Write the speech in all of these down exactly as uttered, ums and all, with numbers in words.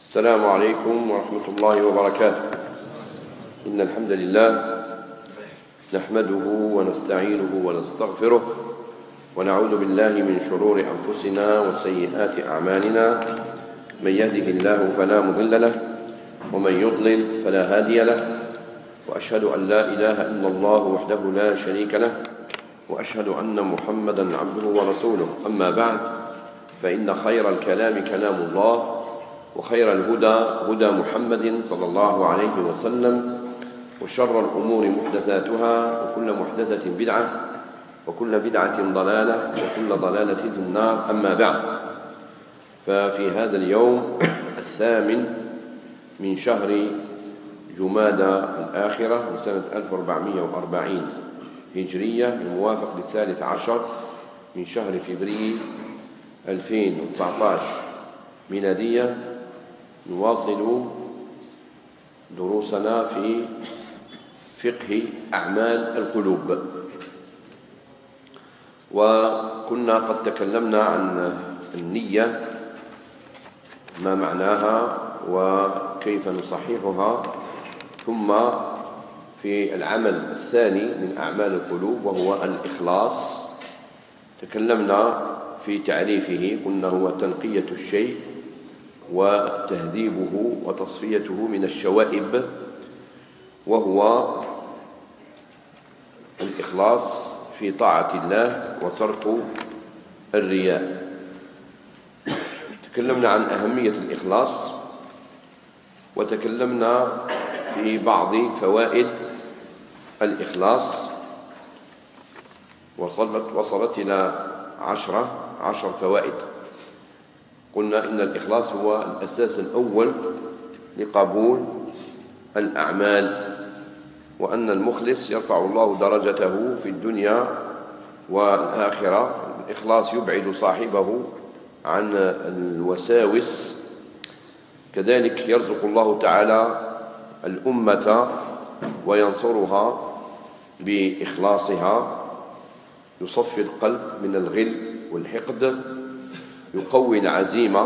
السلام عليكم ورحمة الله وبركاته. إن الحمد لله نحمده ونستعينه ونستغفره ونعوذ بالله من شرور أنفسنا وسيئات أعمالنا. من يهده الله فلا مضل له ومن يضلل فلا هادي له، وأشهد أن لا إله إلا الله وحده لا شريك له، وأشهد أن محمدا عبده ورسوله. أما بعد، فإن خير الكلام كلام الله، وخير الهدى هدى محمد صلى الله عليه وسلم، وشر الأمور محدثاتها، وكل محدثة بدعة، وكل بدعة ضلالة، وكل ضلالة في النار. أما بعد، ففي هذا اليوم الثامن من شهر جمادى الآخرة لسنة ألف وأربعمائة وأربعين هجرية، الموافق للثالث عشر من شهر فبراير ألفين وتسعة عشر ميلادية، نواصل دروسنا في فقه أعمال القلوب. وكنا قد تكلمنا عن النية، ما معناها وكيف نصححها، ثم في العمل الثاني من أعمال القلوب وهو الإخلاص تكلمنا في تعريفه، قلنا هو تنقية الشيء وتهذيبه وتصفيته من الشوائب، وهو الإخلاص في طاعة الله وترك الرياء. تكلمنا عن أهمية الإخلاص، وتكلمنا في بعض فوائد الإخلاص، وصلت وصلت إلى عشرة عشر فوائد. قلنا إن الإخلاص هو الأساس الأول لقبول الأعمال، وأن المخلص يرفع الله درجته في الدنيا والآخرة. الإخلاص يبعد صاحبه عن الوساوس. كذلك يرزق الله تعالى الأمة وينصرها بإخلاصها، يصفي القلب من الغل والحقد، يقوي العزيمة،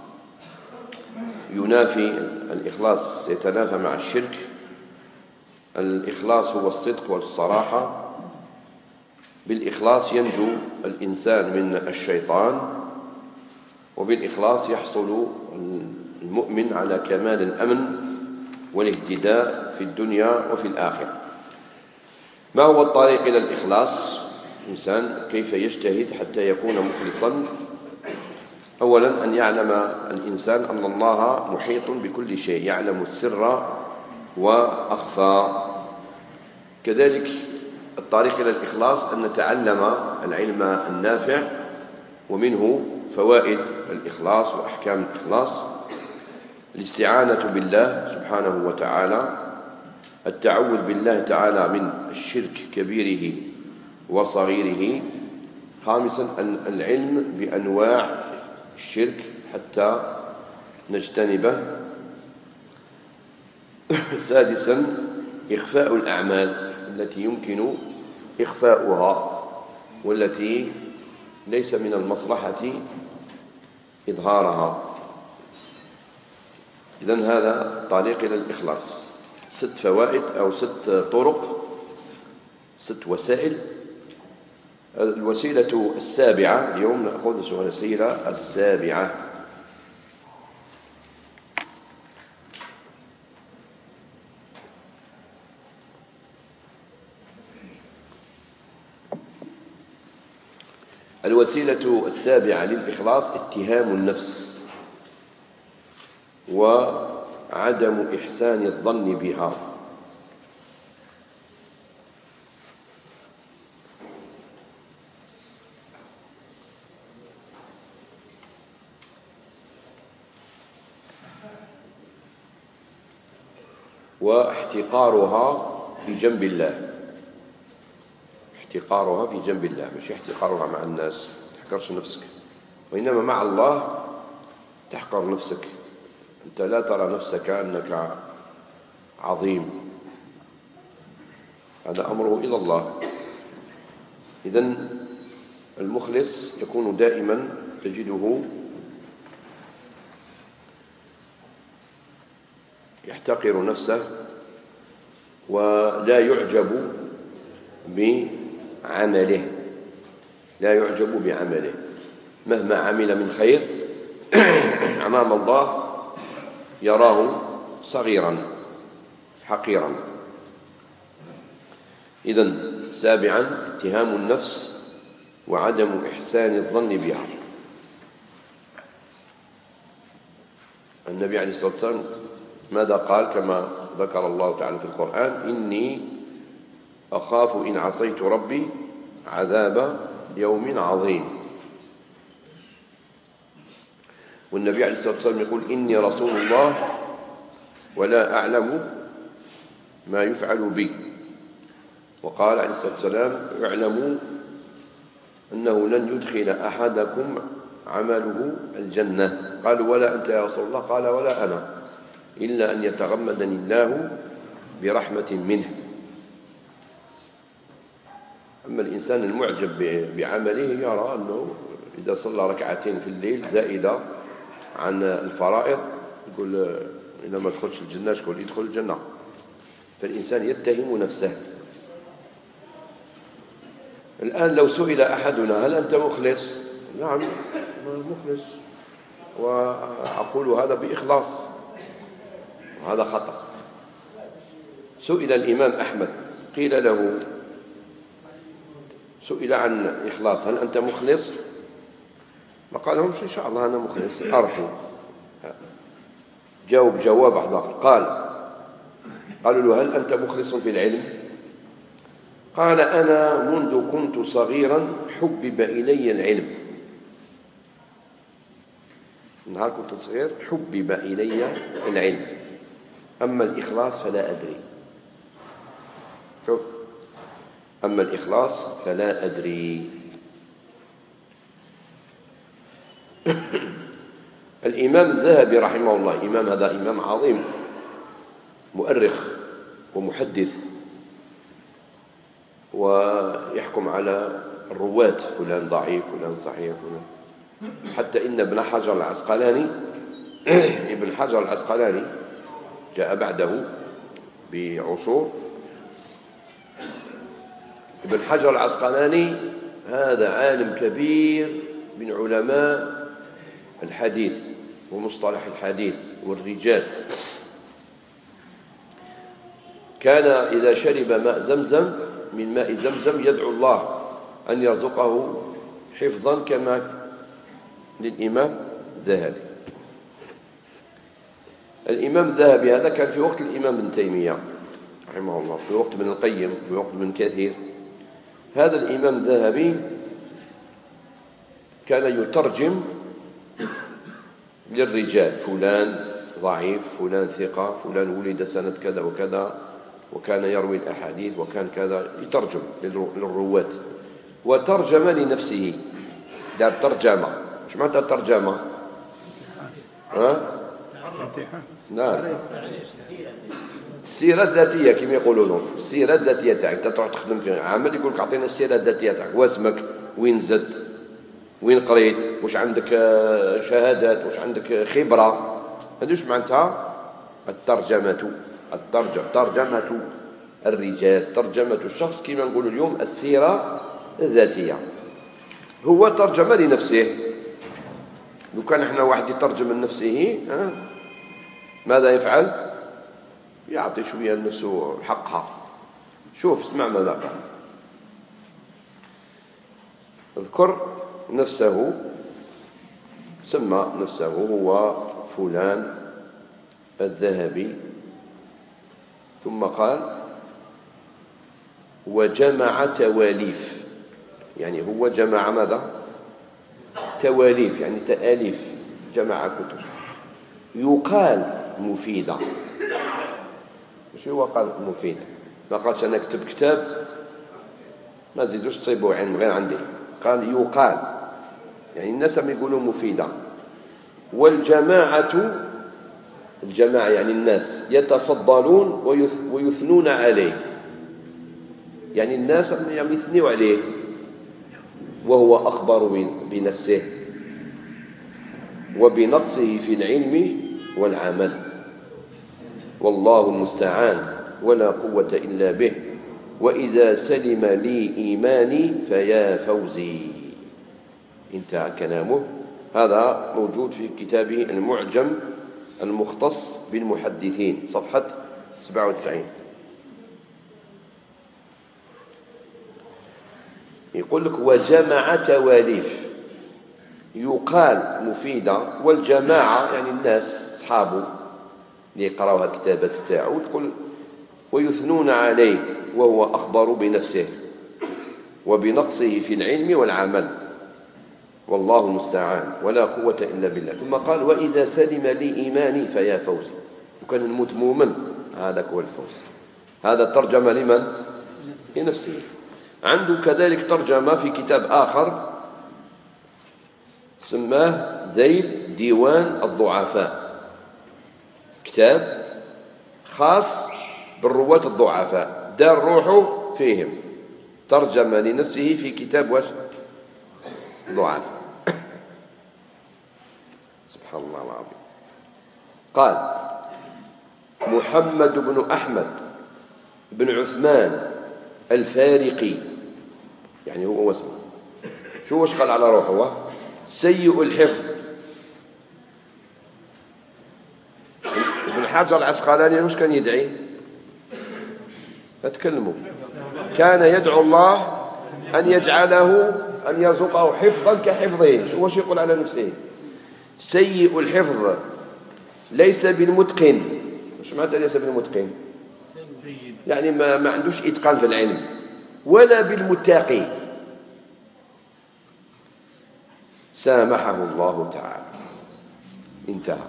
ينافي الإخلاص يتنافى مع الشرك. الإخلاص هو الصدق والصراحة. بالإخلاص ينجو الإنسان من الشيطان، وبالإخلاص يحصل المؤمن على كمال الأمن والاهتداء في الدنيا وفي الآخرة. ما هو الطريق إلى الإخلاص؟ الإنسان كيف يجتهد حتى يكون مخلصا؟ أولا، أن يعلم الإنسان أن الله محيط بكل شيء، يعلم السر وأخفى. كذلك الطريق إلى الإخلاص أن نتعلم العلم النافع، ومنه فوائد الإخلاص وأحكام الإخلاص: الاستعانة بالله سبحانه وتعالى، التعوذ بالله تعالى من الشرك كبيره وصغيره. خامسا، العلم بأنواع الشرك حتى نجتنبه. سادسا، إخفاء الأعمال التي يمكن إخفاؤها والتي ليس من المصلحة إظهارها. إذن هذا طريق إلى الإخلاص. ست فوائد أو ست طرق، ست وسائل. الوسيلة السابعة اليوم نأخذ الوسيلة السابعة. الوسيلة السابعة للإخلاص اتهام النفس وعدم إحسان الظن بها. واحتقارها في جنب الله، احتقارها في جنب الله، مش احتقارها مع الناس، ما تحقرش نفسك، وإنما مع الله تحقر نفسك. أنت لا ترى نفسك أنك عظيم، هذا أمره إلى الله. إذن المخلص يكون دائما تجده يحتقر نفسه ولا يعجب بعمله، لا يعجب بعمله مهما عمل من خير أمام الله يراه صغيرا حقيرا. إذن سابعا اتهام النفس وعدم إحسان الظن بها. النبي عليه الصلاة والسلام ماذا قال كما ذكر الله تعالى في القرآن؟ إني أخاف إن عصيت ربي عذاب يوم عظيم. والنبي عليه الصلاة والسلام يقول إني رسول الله ولا أعلم ما يفعل بي. وقال عليه الصلاة والسلام اعلموا أنه لن يدخل أحدكم عمله الجنة. قالوا ولا أنت يا رسول الله؟ قال ولا أنا، إلا أن يتغمدني الله برحمة منه. أما الإنسان المعجب بعمله يرى أنه إذا صلى ركعتين في الليل زائدة عن الفرائض يقول إذا ما دخلش الجنة شكون يدخل الجنة. فالإنسان يتهم نفسه. الآن لو سئل أحدنا هل أنت مخلص؟ نعم مخلص، وأقول هذا بإخلاص، وهذا خطأ. سئل الإمام أحمد قيل له سئل عن إخلاص هل أنت مخلص؟ ما قال لهم إن شاء الله أنا مخلص أرجو. جاوب جواب آخر قال قالوا له هل أنت مخلص في العلم؟ قال أنا منذ كنت صغيرا حبب إلي العلم. نهار كنت صغير حبب إلي العلم، أما الإخلاص فلا أدري. شوف، أما الإخلاص فلا أدري. الإمام الذهبي رحمه الله، إمام هذا إمام عظيم مؤرخ ومحدث ويحكم على الرواة، فلان ضعيف فلان صحيح فلان، حتى إن ابن حجر العسقلاني ابن حجر العسقلاني جاء بعده بعصور. ابن حجر العسقلاني هذا عالم كبير من علماء الحديث ومصطلح الحديث والرجال. كان إذا شرب ماء زمزم من ماء زمزم يدعو الله أن يرزقه حفظا كما للإمام الذهبي. الإمام الذهبي هذا كان في وقت الإمام ابن تيمية رحمه الله، في وقت ابن القيم، في وقت ابن كثير. هذا الإمام الذهبي كان يترجم للرجال، فلان ضعيف فلان ثقة، فلان ولد سنة كذا وكذا وكان يروي الأحاديث وكان كذا، يترجم للرواة. وترجم لنفسه، دار ترجمة. ايش معناتها ترجمة؟ ها؟ نعم، السيرة الذاتية كما يقولون، السيرة الذاتية تاعك تروح تخدم في عمل يقول لك أعطينا السيرة الذاتية تاعك، واسمك، وين زدت، وين قريت، واش عندك شهادات، واش عندك خبرة. هذوش معناتها الترجمة. الترجمة ترجمة الرجال، ترجمة الشخص كما نقول اليوم السيرة الذاتية. هو ترجمة لنفسه. لو كان احنا واحد يترجم لنفسه ماذا يفعل؟ يعطي شوية لنفسه حقها. شوف اسمع ماذا قال. اذكر نفسه، سمى نفسه هو فلان الذهبي، ثم قال وجمع تواليف. يعني هو جمع ماذا؟ تواليف، يعني تآليف، جمع كتب يقال مفيدة. مش هو قال مفيدة، ما قالش أنا أكتب كتاب ما زيدوش تصيبوا علم غير عندي، قال يقال يعني الناس هم يقولوا مفيدة. والجماعة، الجماعة يعني الناس، يتفضلون ويثنون عليه، يعني الناس يثنوا عليه، وهو أخبر بنفسه وبنقصه في العلم والعمل. والله المستعان ولا قوة إلا به، وإذا سلم لي إيماني فيا فوزي. انتهى كلامه. هذا موجود في كتابه المعجم المختص بالمحدثين صفحة سبعة وتسعين. يقول لك وجمع تواليف يقال مفيدة، والجماعة يعني الناس أصحابه اللي يقرأوا هذه الكتابات تاعو، يقول ويثنون عليه وهو أخبر بنفسه وبنقصه في العلم والعمل، والله المستعان ولا قوة إلا بالله. ثم قال وإذا سلم لي إيماني فيا فوزي، وكان نموت مؤمن هذا هو الفوز. هذا ترجمة لمن؟ لنفسه. عنده كذلك ترجمة في كتاب آخر سماه ذيل ديوان الضعفاء، كتاب خاص بالرواة الضعفاء، دار روحه فيهم، ترجم لنفسه في كتاب واش ضعفاء. سبحان الله العظيم. قال محمد بن أحمد بن عثمان الفارقي، يعني هو اسمه، شو واش قال على روحه؟ سيء الحفظ. ابن حجر العسقلاني واش كان يدعي؟ فتكلموا. كان يدعو الله أن يجعله أن يرزقه حفظا كحفظه. شو واش يقول على نفسه؟ سيء الحفظ ليس بالمتقن. واش معناتها ليس بالمتقن؟ يعني ما, ما عندوش إتقان في العلم، ولا بالمتقي. سامحه الله تعالى. انتهى.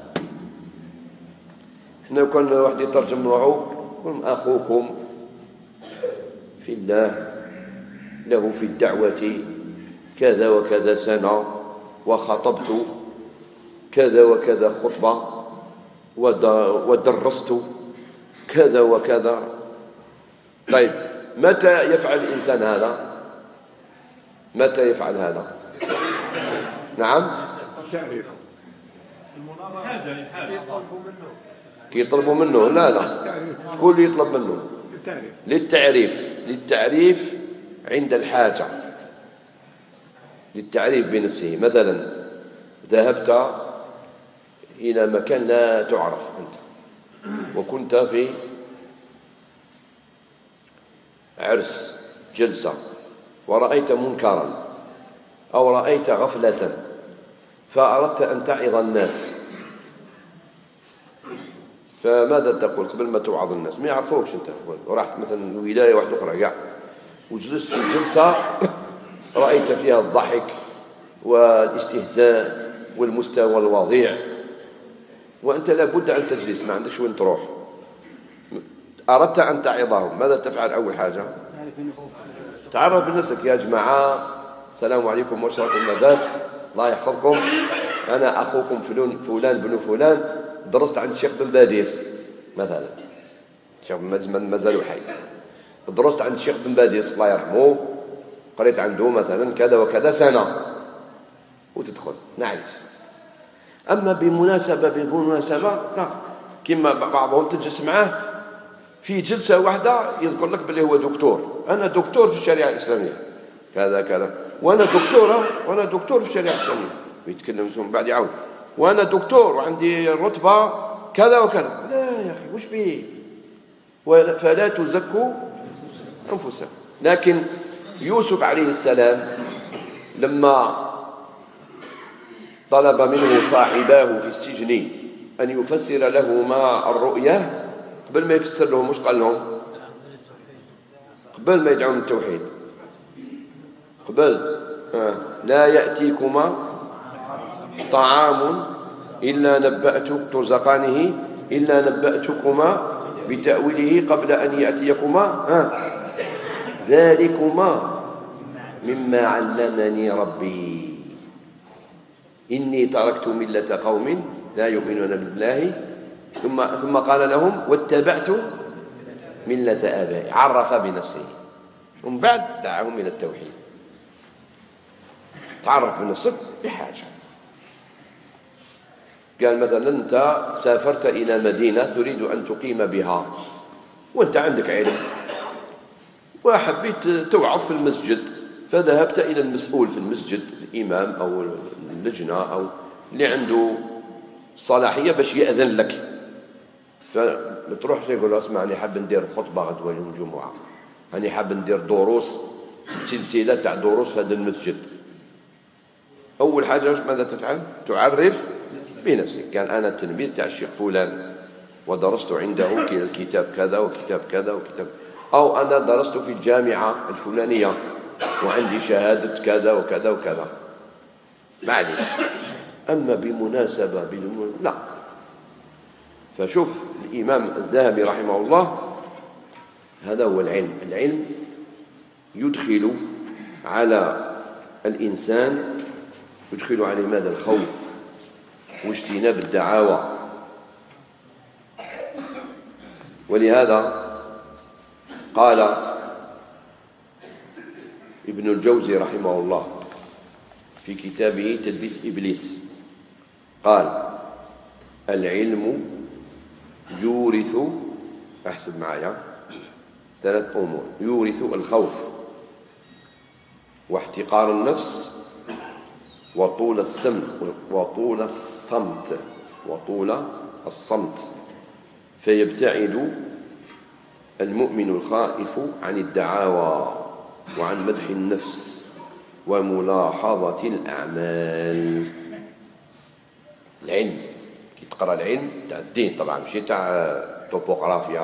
احنا كان واحد يترجم روحه أخوكم في الله له في الدعوة كذا وكذا سنة، وخطبت كذا وكذا خطبة، ودرست كذا وكذا. طيب متى يفعل الإنسان هذا؟ متى يفعل هذا؟ نعم، كي يطلبوا منه. لا لا، شكون اللي يطلب منه؟ للتعريف. للتعريف عند الحاجة، للتعريف بنفسه. مثلا ذهبت إلى مكان لا تعرف أنت، وكنت في عرس جلسة، ورأيت منكرا أو رأيت غفلة، فأردت أن تعظ الناس، فماذا تقول قبل ما توعظ الناس؟ ما يعرفوكش أنت، ورحت مثلا ولاية واحدة أخرى كاع، وجلست في الجلسة رأيت فيها الضحك والاستهزاء والمستوى الوضيع، وأنت لابد أن تجلس، ما عندكش وين تروح. أردت أن تعظهم، ماذا تفعل؟ أول حاجة تعرف بنفسك. يا جماعة السلام عليكم، واش راكم؟ لاباس؟ الله يحفظكم، أنا أخوكم فلان بن فلان، درست عند الشيخ بن باديس مثلا، الشيخ ما زالوا حي، درست عند الشيخ بن باديس الله يرحمه، قريت عنده مثلا كذا وكذا سنة، وتدخل نعيش. أما بمناسبة بمناسبة لا، كما بعضهم تجلس معاه في جلسة واحدة يذكر لك بلي هو دكتور، أنا دكتور في الشريعة الإسلامية كذا كذا، وأنا دكتورة وأنا دكتور في الشريعة الإسلامية، ويتكلم ثم بعد يعاود وأنا دكتور وعندي رتبة كذا وكذا. لا يا أخي، وش بيه؟ فلا تزكوا أنفسكم. لكن يوسف عليه السلام لما طلب منه صاحباه في السجن أن يفسر لهما الرؤيا، قبل ما يفسر لهم وش قال لهم؟ قبل ما يدعون التوحيد، قبل آه. لا يأتيكما طعام إلا نبأتك ترزقانه إلا نبأتكما بتأويله قبل أن يأتيكما آه. ذلكما مما علمني ربي إني تركت ملة قوم لا يؤمنون بالله ثم ثم قال لهم واتبعت ملة آبائي. عرف بنفسه ومن بعد دعاهم إلى التوحيد. تعرف بنفسك بحاجة. قال مثلا أنت سافرت إلى مدينة تريد أن تقيم بها وأنت عندك علم وحبيت توعظ في المسجد، فذهبت إلى المسؤول في المسجد، الإمام أو اللجنة أو اللي عنده صلاحية باش يأذن لك، فبتروح يقول له اسمع أنا حاب ندير خطبة غدوة يوم الجمعة، أنا حاب ندير دروس سلسلة تاع دروس في هذا المسجد. أول حاجة ماذا تفعل؟ تعرف بنفسك، قال أنا التلميذ تاع الشيخ فلان ودرست عنده الكتاب كذا وكتاب كذا وكتاب، أو أنا درست في الجامعة الفلانية وعندي شهادة كذا وكذا وكذا. معليش، أما بمناسبة بالم... لا. فشوف الإمام الذهبي رحمه الله هذا هو العلم. العلم يدخل على الإنسان، يدخل عليه ماذا؟ الخوف واجتناب الدعاوى. ولهذا قال ابن الجوزي رحمه الله في كتابه تلبيس إبليس، قال العلم يورث، أحسب معايا، ثلاث أمور: يورث الخوف واحتقار النفس وطول السمت وطول الصمت وطول الصمت فيبتعد المؤمن الخائف عن الدعاوى وعن مدح النفس وملاحظة الأعمال. العلم كي تقرأ العلم تاع الدين طبعا، ماشي تاع توبوغرافيا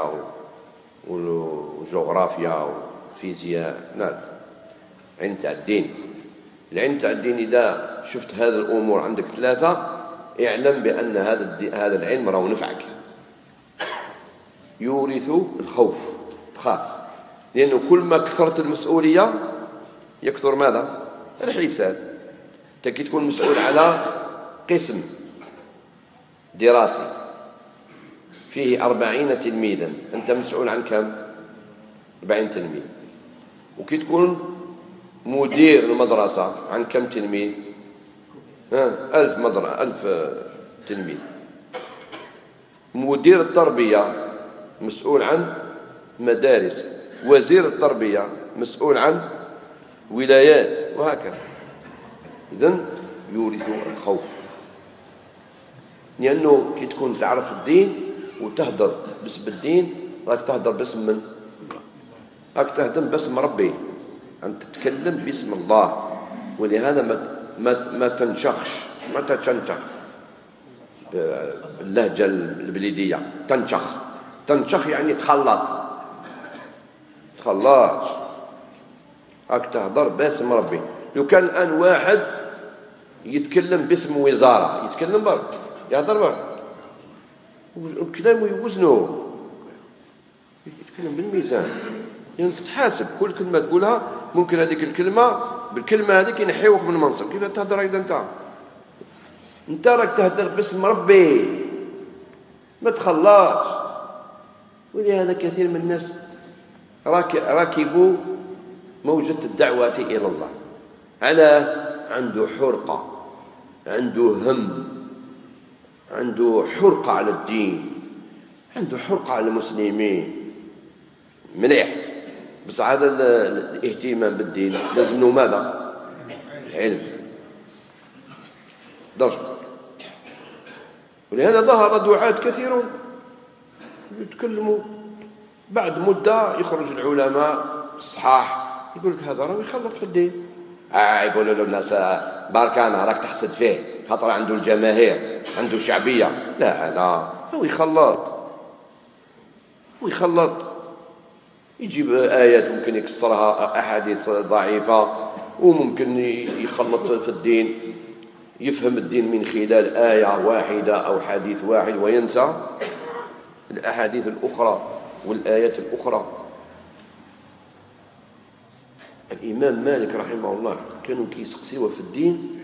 وجغرافيا وفيزياء، لا، علم تاع الدين. العلم تاع الدين إذا شفت هذه الأمور عندك ثلاثة اعلم بأن هذا هذا العلم راه نفعك. يورث الخوف، تخاف، لأنه كل ما كثرت المسؤولية يكثر ماذا؟ الحساب. أنت كي تكون مسؤول على قسم دراسي فيه أربعين تلميذا، أنت مسؤول عن كم؟ أربعين تلميذ. وكي تكون مدير المدرسة عن كم تلميذ؟ ها، ألف مدرسة، ألف تلميذ. مدير التربية مسؤول عن مدارس، وزير التربية مسؤول عن ولايات، وهكذا. إذن يورث الخوف، لأنه كي تكون تعرف الدين وتهدر باسم الدين راك تهدر باسم من؟ راك تهدر باسم ربي، أن تتكلم باسم الله. ولهذا ما ما ما تنشخش، ما تتنشخ باللهجة البليدية، تنشخ تنشخ يعني تخلط تخلط، راك تهدر باسم ربي. لو كان الآن واحد يتكلم باسم وزارة، يتكلم برك، يهدر برك، وكلامه يوزنه، يتكلم بالميزان، يعني تتحاسب كل كلمة تقولها. ممكن هذيك الكلمة بالكلمة هذيك ينحيوك من المنصب. كيف تهدر إذا أنت أنت راك تهدر باسم ربي، ما تخلطش. ولهذا كثير من الناس راكبوا موجة الدعوة إلى الله، على عنده حرقة، عنده هم، عنده حرقة على الدين، عنده حرقة على المسلمين، مليح. بس هذا الاهتمام بالدين لازم له ماذا؟ العلم، درجة. ولهذا ظهر دعاة كثيرون يتكلموا، بعد مدة يخرج العلماء الصحاح يقول لك هذا راه يخلط في الدين. آه يقولوا له الناس باركانا راك تحسد فيه خاطر عنده الجماهير، عنده شعبية. لا لا، هو يخلط ويخلط، يجيب آيات ممكن يكسرها، أحاديث ضعيفة، وممكن يخلط في الدين، يفهم الدين من خلال آية واحدة أو حديث واحد وينسى الأحاديث الأخرى والآيات الأخرى. الإمام مالك رحمه الله كانوا كيسقسيوه في الدين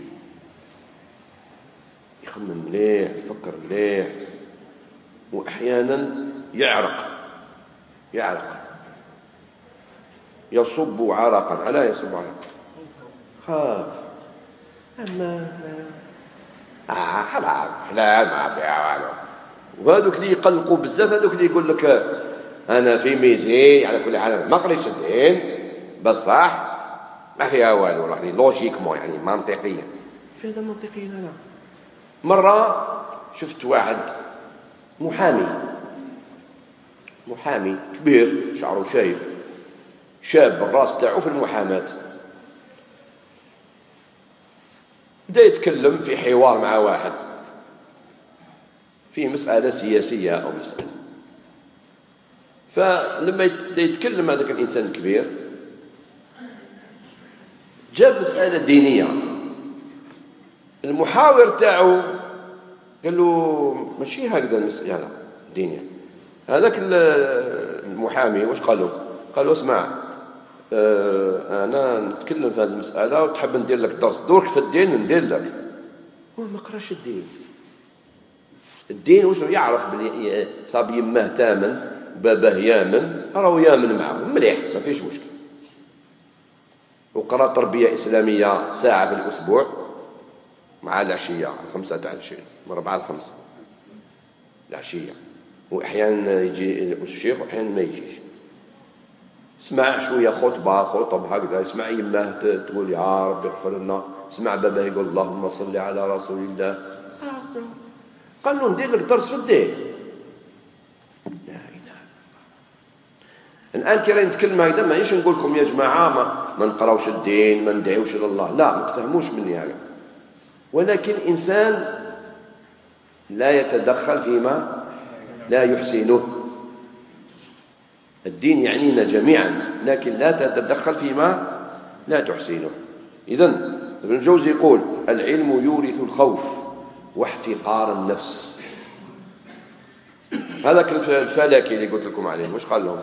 يخمم مليح، يفكر مليح، وأحيانا يعرق يعرق يصب عرقا. ألا يصب عرقا؟ خاف. أما آه حلال حلال ما فيها والو. وهذوك اللي يقلقوا بزاف هذوك اللي يقول لك انا في ميزي على كل حال ما قريتش الدين بصح ما فيها والو، يعني لوجيكمون يعني منطقيا. في هذا منطقيا انا مره شفت واحد محامي محامي كبير شعره شايب شاب الراس تاعو في المحاماه، بدا يتكلم في حوار مع واحد في مسألة سياسية أو مسألة، فلما يتكلم هذاك الإنسان الكبير جاب مسألة دينية، المحاور تاعو قال له ماشي هكذا المسألة دينية. هذاك المحامي واش قال له؟ قال له اسمع اه أنا نتكلم في هذه المسألة وتحب ندير لك درس دورك في الدين ندير لك. هو ما قراش الدين، الدين واش يعرف بلي صاب يماه تامن باباه يامن راهو يامن معاه مليح ما فيش مشكل، وقرا تربيه اسلاميه ساعه في الاسبوع مع العشيه خمسة تاع العشيه من أربعة لخمسة العشيه، واحيانا يجي الشيخ واحيانا ما يجيش، سمع شويه خطبه خطب هكذا، يسمع يماه تقول يا رب اغفر لنا، سمع باباه يقول اللهم صل على رسول الله، قال له ندير لك درس في الدين. لا اله الان كي راني نتكلم هكذا مانيش نقول لكم يا جماعه ما, ما نقراوش الدين ما ندعيوش الى الله، لا ما تفهموش مني هذا، ولكن الانسان لا يتدخل فيما لا يحسنه. الدين يعنينا جميعا لكن لا تتدخل فيما لا تحسنه. اذن ابن الجوزي يقول العلم يورث الخوف واحتقار النفس. هذاك الفلكي اللي قلت لكم عليه واش قال لهم؟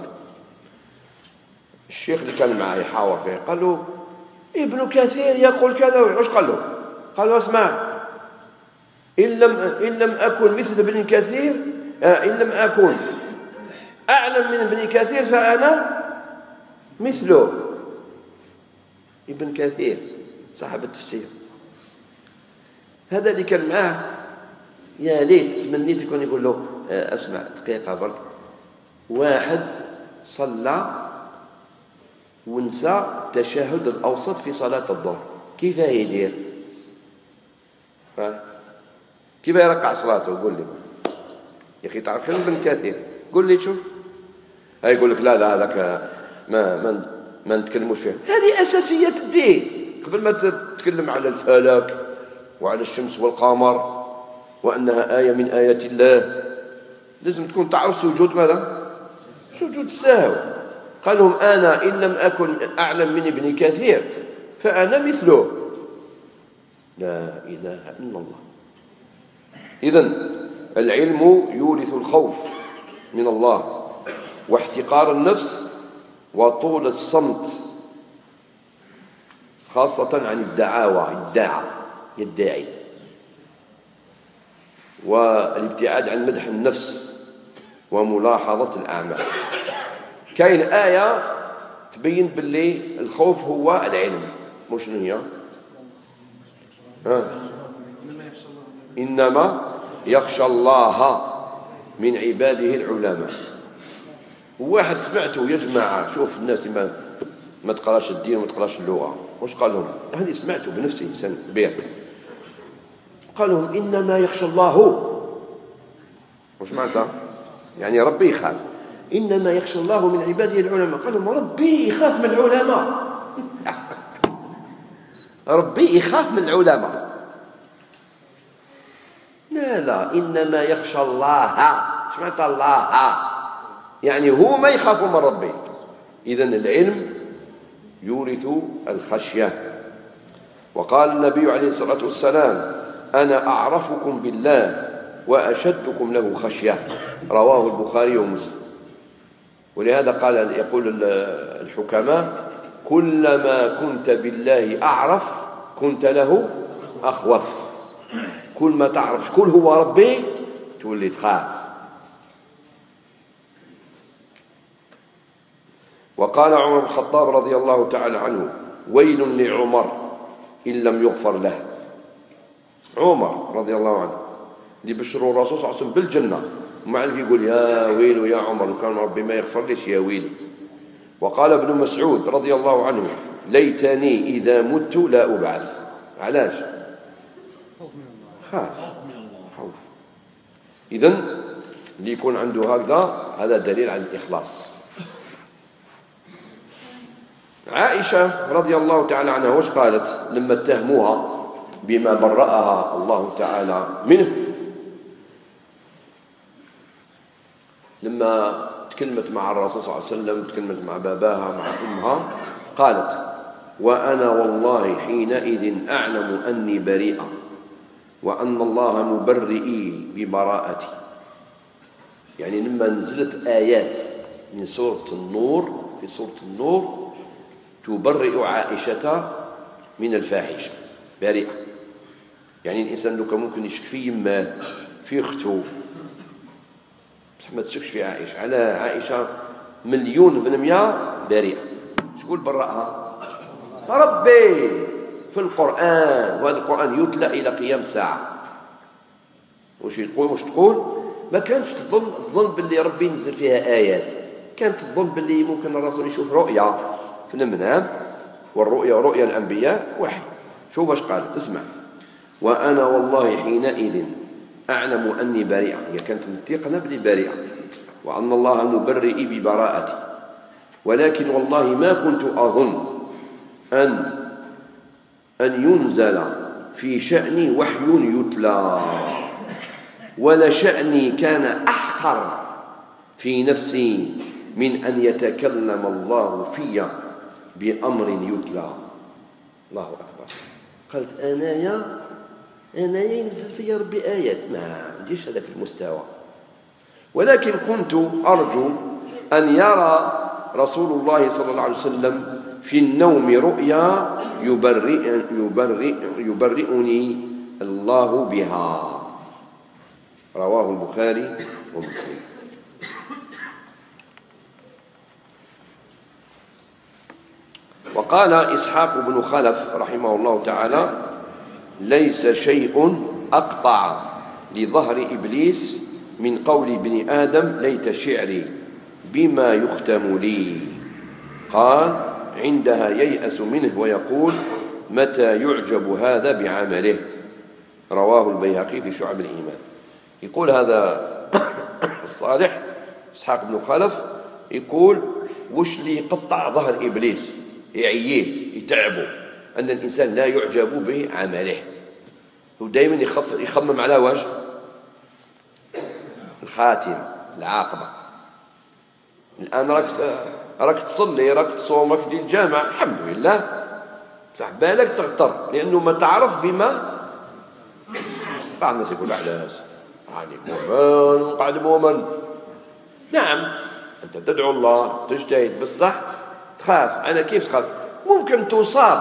الشيخ اللي كان معاه يحاور فيه قال له ابن كثير يقول كذا، واش قال له؟ قال له اسمع إن لم, إن لم أكن مثل ابن كثير آه إن لم أكن أعلم من ابن كثير فأنا مثله. ابن كثير صاحب التفسير هذا اللي كان معاه يا ليت تمنيت يكون يقول له اسمع دقيقه برك، واحد صلى ونسى التشهد الاوسط في صلاه الظهر كيف يدير؟ كيف يرقع صلاته؟ قول لي يا اخي تعرف كلام ابن كثير قول لي شوف. هاي يقول لك لا لا هذاك ما ما ما نتكلموش فيه، هذه اساسيات الدين. قبل ما تتكلم على الفلك وعلى الشمس والقمر وأنها آية من آيات الله لازم تكون تعرف سجود ماذا؟ سجود السهو. قال لهم أنا إن لم أكن أعلم من ابن كثير فأنا مثله. لا إله إلا الله. إذن العلم يورث الخوف من الله واحتقار النفس وطول الصمت، خاصة عن الدعاوى الداعى يدعي، والابتعاد عن مدح النفس وملاحظة الأعمال. كاين آية تبين باللي الخوف هو العلم، مش شنو هي؟ ها؟ إنما يخشى الله من عباده العلماء. واحد سمعته يا جماعة شوف الناس ما ما تقراش الدين وما تقراش اللغة واش قال لهم؟ هذه سمعته بنفسي إنسان كبير قال لهم إنما يخشى الله. واش معناتها؟ يعني ربي يخاف. إنما يخشى الله من عباده العلماء. قال لهم ربي يخاف من العلماء. ربي يخاف من العلماء. لا لا إنما يخشى الله. واش معناتها الله؟ يعني هو ما يخاف من ربي. إذن العلم يورث الخشية. وقال النبي عليه الصلاة والسلام أنا أعرفكم بالله وأشدكم له خشية، رواه البخاري ومسلم. ولهذا قال يقول الحكماء كلما كنت بالله أعرف كنت له أخوف. كل ما تعرف شكون هو ربي تولي تخاف. وقال عمر بن الخطاب رضي الله تعالى عنه ويل لعمر إن لم يغفر له. عمر رضي الله عنه اللي بشروا الرسول صلى الله عليه وسلم بالجنة، ومع ذلك يقول يا ويل يا عمر لو كان ربي ما يغفر ليش يا ويل. وقال ابن مسعود رضي الله عنه ليتني إذا مت لا أبعث. علاش؟ خاف خوف. إذن اللي يكون عنده هكذا هذا دليل على الإخلاص. عائشة رضي الله تعالى عنها وش قالت لما اتهموها بما برأها الله تعالى منه؟ لما تكلمت مع الرسول صلى الله عليه وسلم، تكلمت مع باباها مع أمها، قالت وأنا والله حينئذ أعلم أني بريئة وأن الله مبرئي ببراءتي. يعني لما نزلت آيات من سورة النور، في سورة النور تبرئ عائشة من الفاحشة، بريئة. يعني الإنسان لو كان ممكن يشك في يماه في أخته، بصح ما تشكش في عائشة. على عائشة مليون في المئة بريئة. شكون برأها؟ ربي في القرآن، وهذا القرآن يتلى إلى قيام الساعة. وش يقول وش تقول؟ ما كانتش تظن تظن باللي ربي ينزل فيها آيات، كانت تظن باللي ممكن الرسول يشوف رؤيا في المنام، والرؤيا ورؤيا الأنبياء واحد. شوف اش قالت، اسمع. وأنا والله حينئذ أعلم أني بريئة، هي كانت متيقنة بلي بريئة، وأن الله مبرئي ببراءتي، ولكن والله ما كنت أظن أن أن ينزل في شأني وحي يتلى، ولا شأني كان أحقر في نفسي من أن يتكلم الله في بأمر يتلى. الله أكبر. قالت أنايا أنايا ينزل في ربي آيات، ما عنديش هذاك المستوى، ولكن كنت أرجو أن يرى رسول الله صلى الله عليه وسلم في النوم رؤيا يبرئ يبرئ يبرئني الله بها. رواه البخاري ومسلم. وقال إسحاق بن خلف رحمه الله تعالى ليس شيء أقطع لظهر إبليس من قول ابن آدم ليت شعري بما يختم لي. قال عندها ييأس منه ويقول متى يعجب هذا بعمله. رواه البيهقي في شعب الإيمان. يقول هذا الصالح إسحاق بن خلف يقول وش اللي يقطع ظهر إبليس يعيه يتعبه أن الإنسان لا يعجب بعمله، ودائما يخمم على وجه الخاتم العاقبة. الآن راك راك تصلي راك تصومك للجامع الحمد لله، بصح بالك تغتر لأنه ما تعرف بما. بعض الناس يقول علاش راني مؤمن قاعد مؤمن. نعم أنت تدعو الله تجتهد بصح تخاف. أنا كيف تخاف؟ ممكن تصاب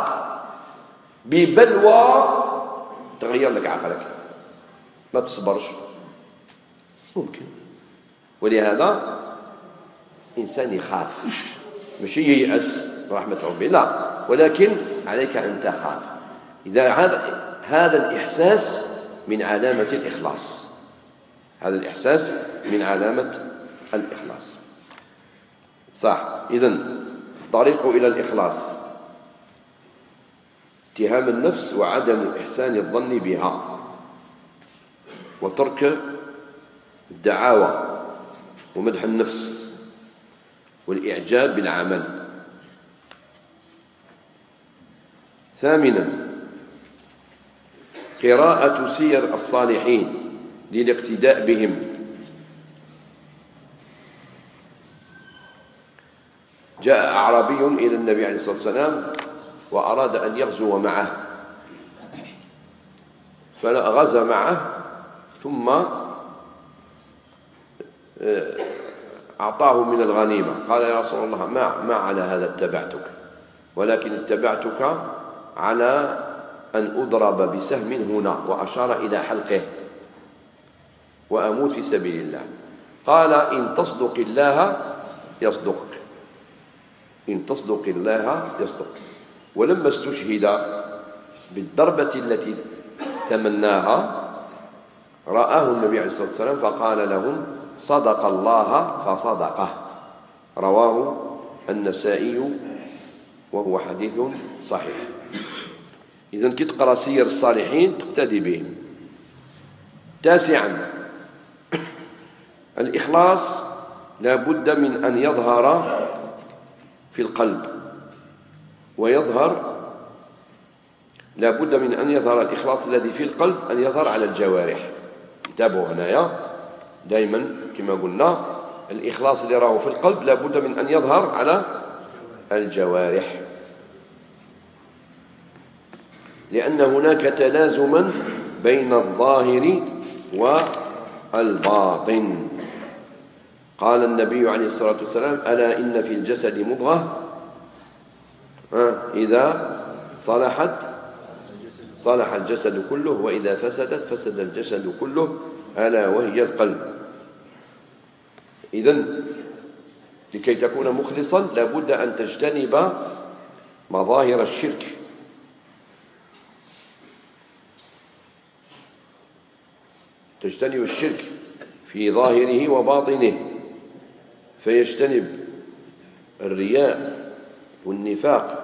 ببلوى تغير لك عقلك ما تصبرش، ممكن. ولهذا إنسان يخاف ماشي ييأس رحمة ربي، لا، ولكن عليك أن تخاف. إذا هذا هذا الإحساس من علامة الإخلاص، هذا الإحساس من علامة الإخلاص. صح. إذن الطريق إلى الإخلاص اتهام النفس وعدم إحسان الظن بها، وترك الدعاوى ومدح النفس والإعجاب بالعمل. ثامنا قراءة سير الصالحين للاقتداء بهم. جاء أعرابي إلى النبي عليه الصلاة والسلام وأراد أن يغزو معه، فغزا معه ثم أعطاه من الغنيمة. قال يا رسول الله ما, ما على هذا اتبعتك، ولكن اتبعتك على أن أضرب بسهم هنا، وأشار إلى حلقه، وأموت في سبيل الله. قال إن تصدق الله يصدقك، إن تصدق الله يصدق. ولما استشهد بالضربة التي تمناها رآه النبي عليه الصلاة والسلام فقال لهم صدق الله فصدقه. رواه النسائي وهو حديث صحيح. إذن كي تقرأ سير الصالحين تقتدي بهم. تاسعا الإخلاص لا بد من أن يظهر في القلب ويظهر لا بد من أن يظهر الإخلاص الذي في القلب أن يظهر على الجوارح. انتبهوا هنايا دائما كما قلنا الإخلاص اللي راه في القلب لا بد من أن يظهر على الجوارح، لأن هناك تلازما بين الظاهر والباطن. قال النبي عليه الصلاة والسلام ألا إن في الجسد مضغة إذا صلحت صلح الجسد كله وإذا فسدت فسد الجسد كله ألا وهي القلب. إذن لكي تكون مخلصا لابد أن تجتنب مظاهر الشرك، تجتنب الشرك في ظاهره وباطنه، فيجتنب الرياء والنفاق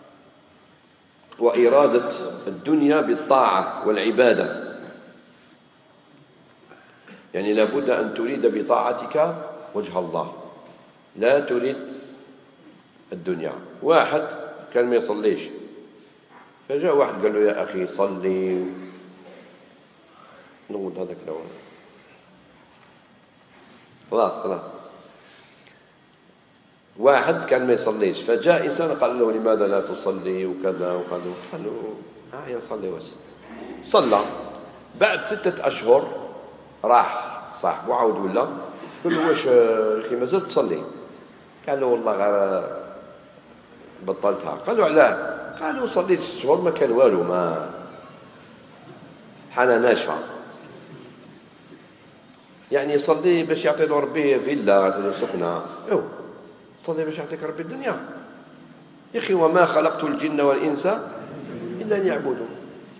وإرادة الدنيا بالطاعة والعبادة. يعني لابد أن تريد بطاعتك وجه الله، لا تريد الدنيا. واحد كان ما يصليش فجاء واحد قال له يا أخي صلي، نقول هذاك الأول خلاص خلاص. واحد كان ما يصليش فجاء إنسان قال له لماذا لا تصلي وكذا وقال له قال له آه يصلي وش صلى. بعد ستة أشهر راح صاحبه عاود ولا قال له واش يا أخي مازال تصلي؟ قال له والله غير بطلتها. قال له علاه؟ قال له صليت ست شهور ما كان والو، ما حالة ناشفة. يعني يصلي باش يعطي له ربي فيلا يعطي له سكنة، أو صلي باش يعطيك ربي الدنيا يا أخي. وما خلقت الجن والإنس إلا أن يعبدون.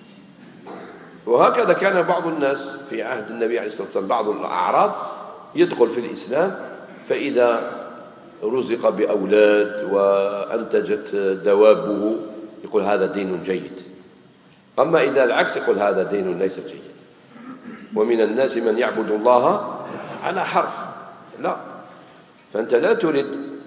وهكذا كان بعض الناس في عهد النبي عليه الصلاة والسلام، بعض الأعراب يدخل في الإسلام فإذا رزق بأولاد وأنتجت دوابه يقول هذا دين جيد، أما إذا العكس يقول هذا دين ليس جيد. ومن الناس من يعبد الله على حرف. لا، فأنت لا تريد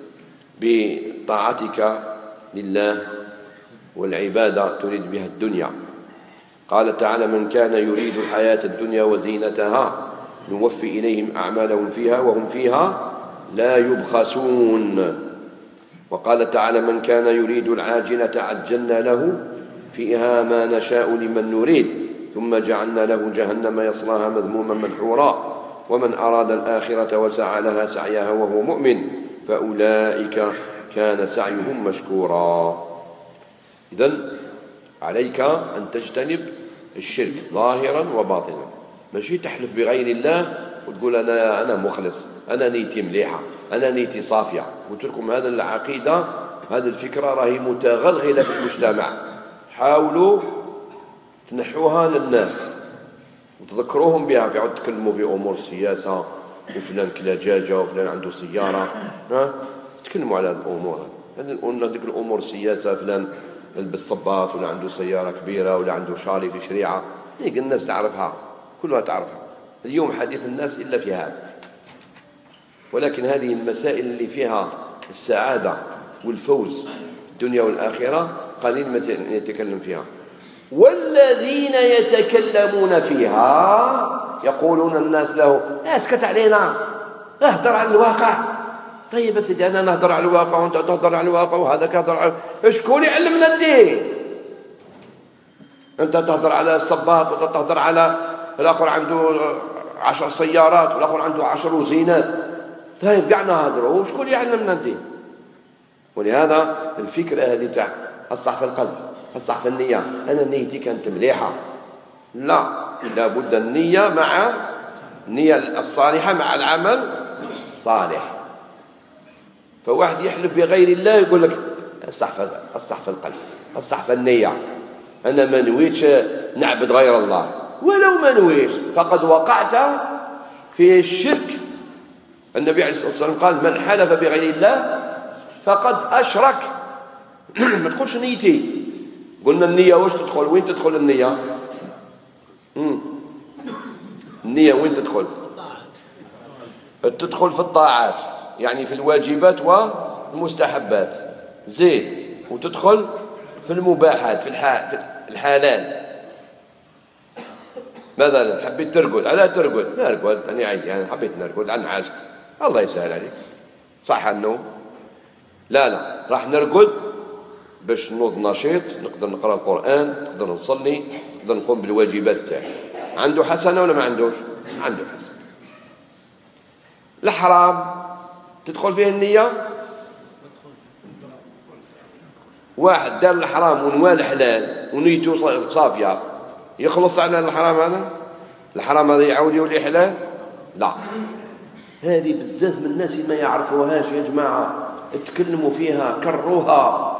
بطاعتك لله والعبادة تريد بها الدنيا. قال تعالى من كان يريد الحياة الدنيا وزينتها نوفي إليهم أعمالهم فيها وهم فيها لا يبخسون. وقال تعالى من كان يريد العاجلة عجلنا له فيها ما نشاء لمن نريد ثم جعلنا له جهنم يصلاها مذموما مدحورا ومن أراد الآخرة وسعى لها سعيها وهو مؤمن فأولئك كان سعيهم مشكورا. إذن عليك أن تجتنب الشرك ظاهرا وباطنا، ماشي تحلف بغير الله وتقول أنا أنا مخلص، أنا نيتي مليحة، أنا نيتي صافية. قلت لكم هذا العقيدة هذه الفكرة راهي متغلغلة في المجتمع، حاولوا تنحوها للناس وتذكروهم بها. في عود تكلموا في أمور السياسة وفلان كلا دجاجة وفلان عنده سيارة، ها تكلموا على الأمور هذه. ذيك الأمور السياسة فلان يلبس صباط ولا عنده سيارة كبيرة ولا عنده شالي في شريعة، هيك الناس تعرفها كلها تعرفها. اليوم حديث الناس إلا في هذا. ولكن هذه المسائل اللي فيها السعادة والفوز الدنيا والآخرة قليل ما يتكلم فيها. والذين يتكلمون فيها يقولون الناس له اسكت علينا، اهدر على الواقع. طيب يا سيدي أنا نهدر على الواقع وأنت تهدر على الواقع وهذا كهدر على شكون يعلمنا الدين؟ أنت تهدر على الصباط وأنت تهدر على الآخر عنده عشر سيارات والآخر عنده عشر وزينات. طيب قاعد نهدروا وشكون يعلمنا الدين؟ ولهذا الفكرة هذه تاع الصح في القلب الصح في النية، أنا نيتي كانت مليحة. لا، لابد النية مع النية الصالحة مع العمل الصالح. فواحد يحلف بغير الله يقول لك الصح في الصح في القلب الصح في النية، أنا ما نويتش نعبد غير الله، ولو ما نويش فقد وقعت في الشرك. النبي عليه الصلاة والسلام قال: من حلف بغير الله فقد أشرك. ما تقولش نيتي. قلنا النية واش تدخل؟ وين تدخل النية؟ مم. النية وين تدخل؟ تدخل في الطاعات، يعني في الواجبات والمستحبات، زيد. وتدخل في المباحات، في الحلال. مثلا حبيت ترقد، على ترقد؟ نرقد أنا يعني حبيت نرقد، أنا عازت، الله يسهل عليك، صح النوم؟ لا لا، راح نرقد باش نوض نشيط، نقدر نقرأ القرآن، نقدر نصلي، نقدر نقوم بالواجبات تاعي. عنده حسنة ولا ما عندوش؟ عنده حسنة. الحرام تدخل فيه النية. واحد دار الحرام ونوى الحلال ونيته صافية، يخلص على الحرام هذا؟ الحرام هذا يعود يولي حلال؟ لا. هذه بزاف من الناس ما يعرفوهاش يا جماعة، اتكلموا فيها، كروها.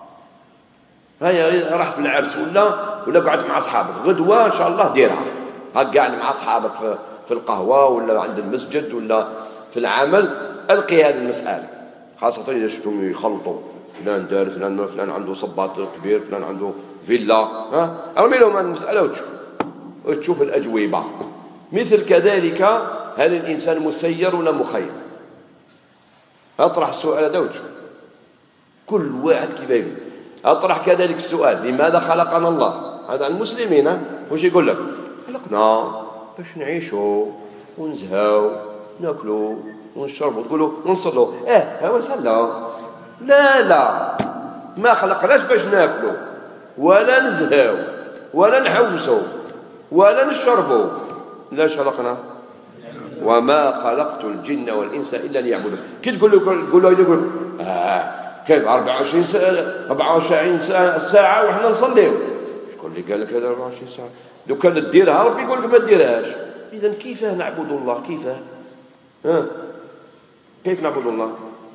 هيا رحت العرس ولا ولا قعدت مع اصحابك، غدوه ان شاء الله ديرها، هاك قاعد مع اصحابك في, في القهوه ولا عند المسجد ولا في العمل، القي هذه المساله، خاصه اذا شفتهم يخلطوا، فلان دار، فلان فلان عنده صباط كبير، فلان عنده فيلا، ها ارمي لهم هذه المساله وتشوف وتشوف الاجوبه. مثل كذلك، هل الانسان مسير ولا مخير؟ اطرح السؤال هذا وتشوف كل واحد كيف يقول. أطرح كذلك السؤال: لماذا خلقنا الله؟ هذا المسلمين واش يقول لك؟ خلقنا باش نعيشوا ونزهاو ناكلوا ونشربوا، تقولوا ونصلوا، اه هو صلى. لا لا، ما خلقناش باش ناكلوا ولا نزهاو ولا نحوسوا ولا نشربوا. لاش خلقنا؟ وما خلقت الجن والإنس إلا ليعبدون. كي تقول له تقول له يقول اه كيف أربعة وعشرين ساعة أربعة وعشرين ساعة وإحنا نصليو؟ شكون اللي قال لك هذا أربعة وعشرين ساعة؟ لو كان تديرها ربي يقول لك ما تديرهاش. إذا كيف نعبد الله؟ كيف؟ ها؟ كيف نعبد الله؟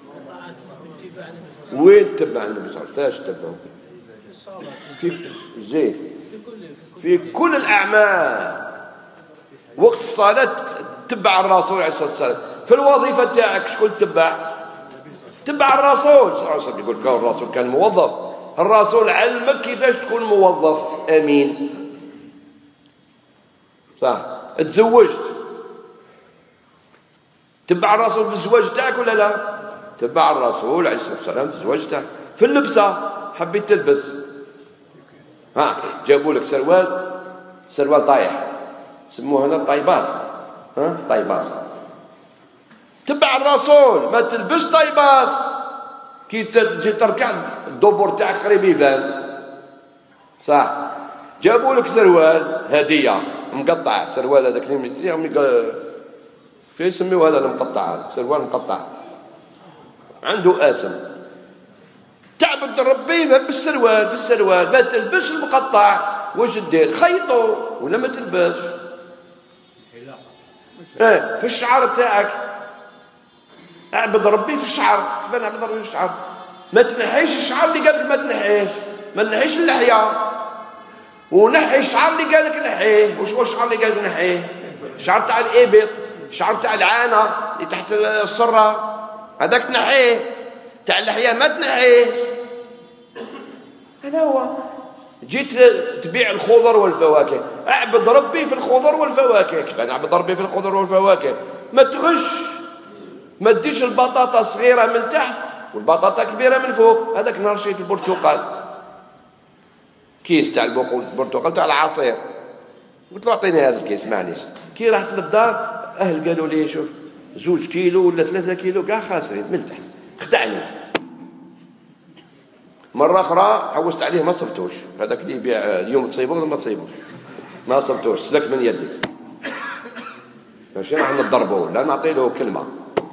وين تبع النبي صلى الله عليه وسلم؟ فاش تبعه؟ في زيت في كل الأعمال. وقت الصلاة تبع الرسول عليه الصلاة والسلام. في الوظيفة تاعك شكون تبع؟ تبع الرسول صلى الله عليه وسلم. يقول كان الرسول كان موظف، الرسول علمك كيفاش تكون موظف امين، صح؟ تزوجت تبع الرسول في الزواج تاعك ولا لا؟ تبع الرسول عليه الصلاه والسلام في الزواج تاعك. في اللبسه حبيت تلبس، ها جابوا لك سروال سروال طايح، سموه هذا طايباس، ها طايباس، تبع الرسول، ما تلبس طايباس. كي تجي تركع الدبر تاعك قريب يبان، صح؟ جابوا لك سروال هديه مقطع، سروال هذاك اللي كيف يسميوه هذا المقطع، سروال مقطع عنده اسم. تعبد ربي بالسروال، في السروال ما تلبس المقطع. واش دير؟ خيطه ولا ما تلبس؟ ايه في الشعر تاعك اعبد ربي في الشعر. كيف نعبد ربي في الشعر؟ ما تنحيش الشعر اللي قالك ما تنحيش، ما نحيش اللحيه، ونحي الشعر اللي قالك نحيه. وش هو الشعر اللي قالك نحيه؟ الشعر تاع الابط، الشعر تاع العانه اللي تحت السره، هذاك تنحيه. تاع اللحيه ما تنحيه. هذا هو. جيت تبيع الخضر والفواكه، اعبد ربي في الخضر والفواكه. كيف نعبد ربي في الخضر والفواكه؟ ما تغش، ما تديش البطاطا صغيره من تحت والبطاطا كبيره من فوق. هذاك نهار شريت البرتقال، كيس تاع البرتقال تاع العصير، قلت له اعطيني هذا الكيس معليش. كي رحت للدار اهل قالوا لي شوف زوج كيلو ولا ثلاثة كيلو كاع خاسرين من تحت، خدعني. مرة أخرى حوست عليه ما صبتوش، هذاك اللي يبيع اليوم تصيبوه ما تصيبوش، ما صبتوش، سلك من يدي. ماشي راح نضربوه، لا نعطي له كلمة.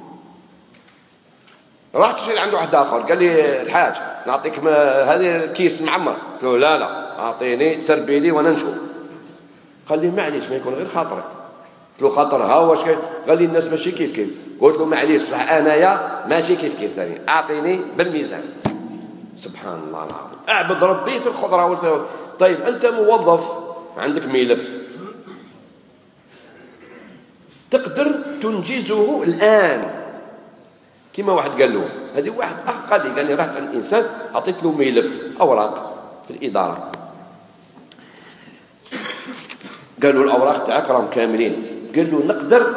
رحت شي عنده واحد آخر قال لي الحاج نعطيك هذه الكيس معمر، قلت له لا لا أعطيني سربي لي وأنا نشوف. قال لي معليش ما يكون غير خاطرك. قلت له خاطرها واش كاين؟ قال لي الناس ماشي كيف كيف. قلت له معليش بصح أنايا ماشي كيف كيف ثاني، أعطيني بالميزان. سبحان الله العظيم. اعبد ربي في الخضرة والفواكه. طيب أنت موظف عندك ملف تقدر تنجزه الآن، كما واحد قال له، هذه واحد أقل لي قال لي رحت عند الإنسان أعطيت له ملف أوراق في الإدارة، قالوا الأوراق تاعك راهم كاملين، قال له نقدر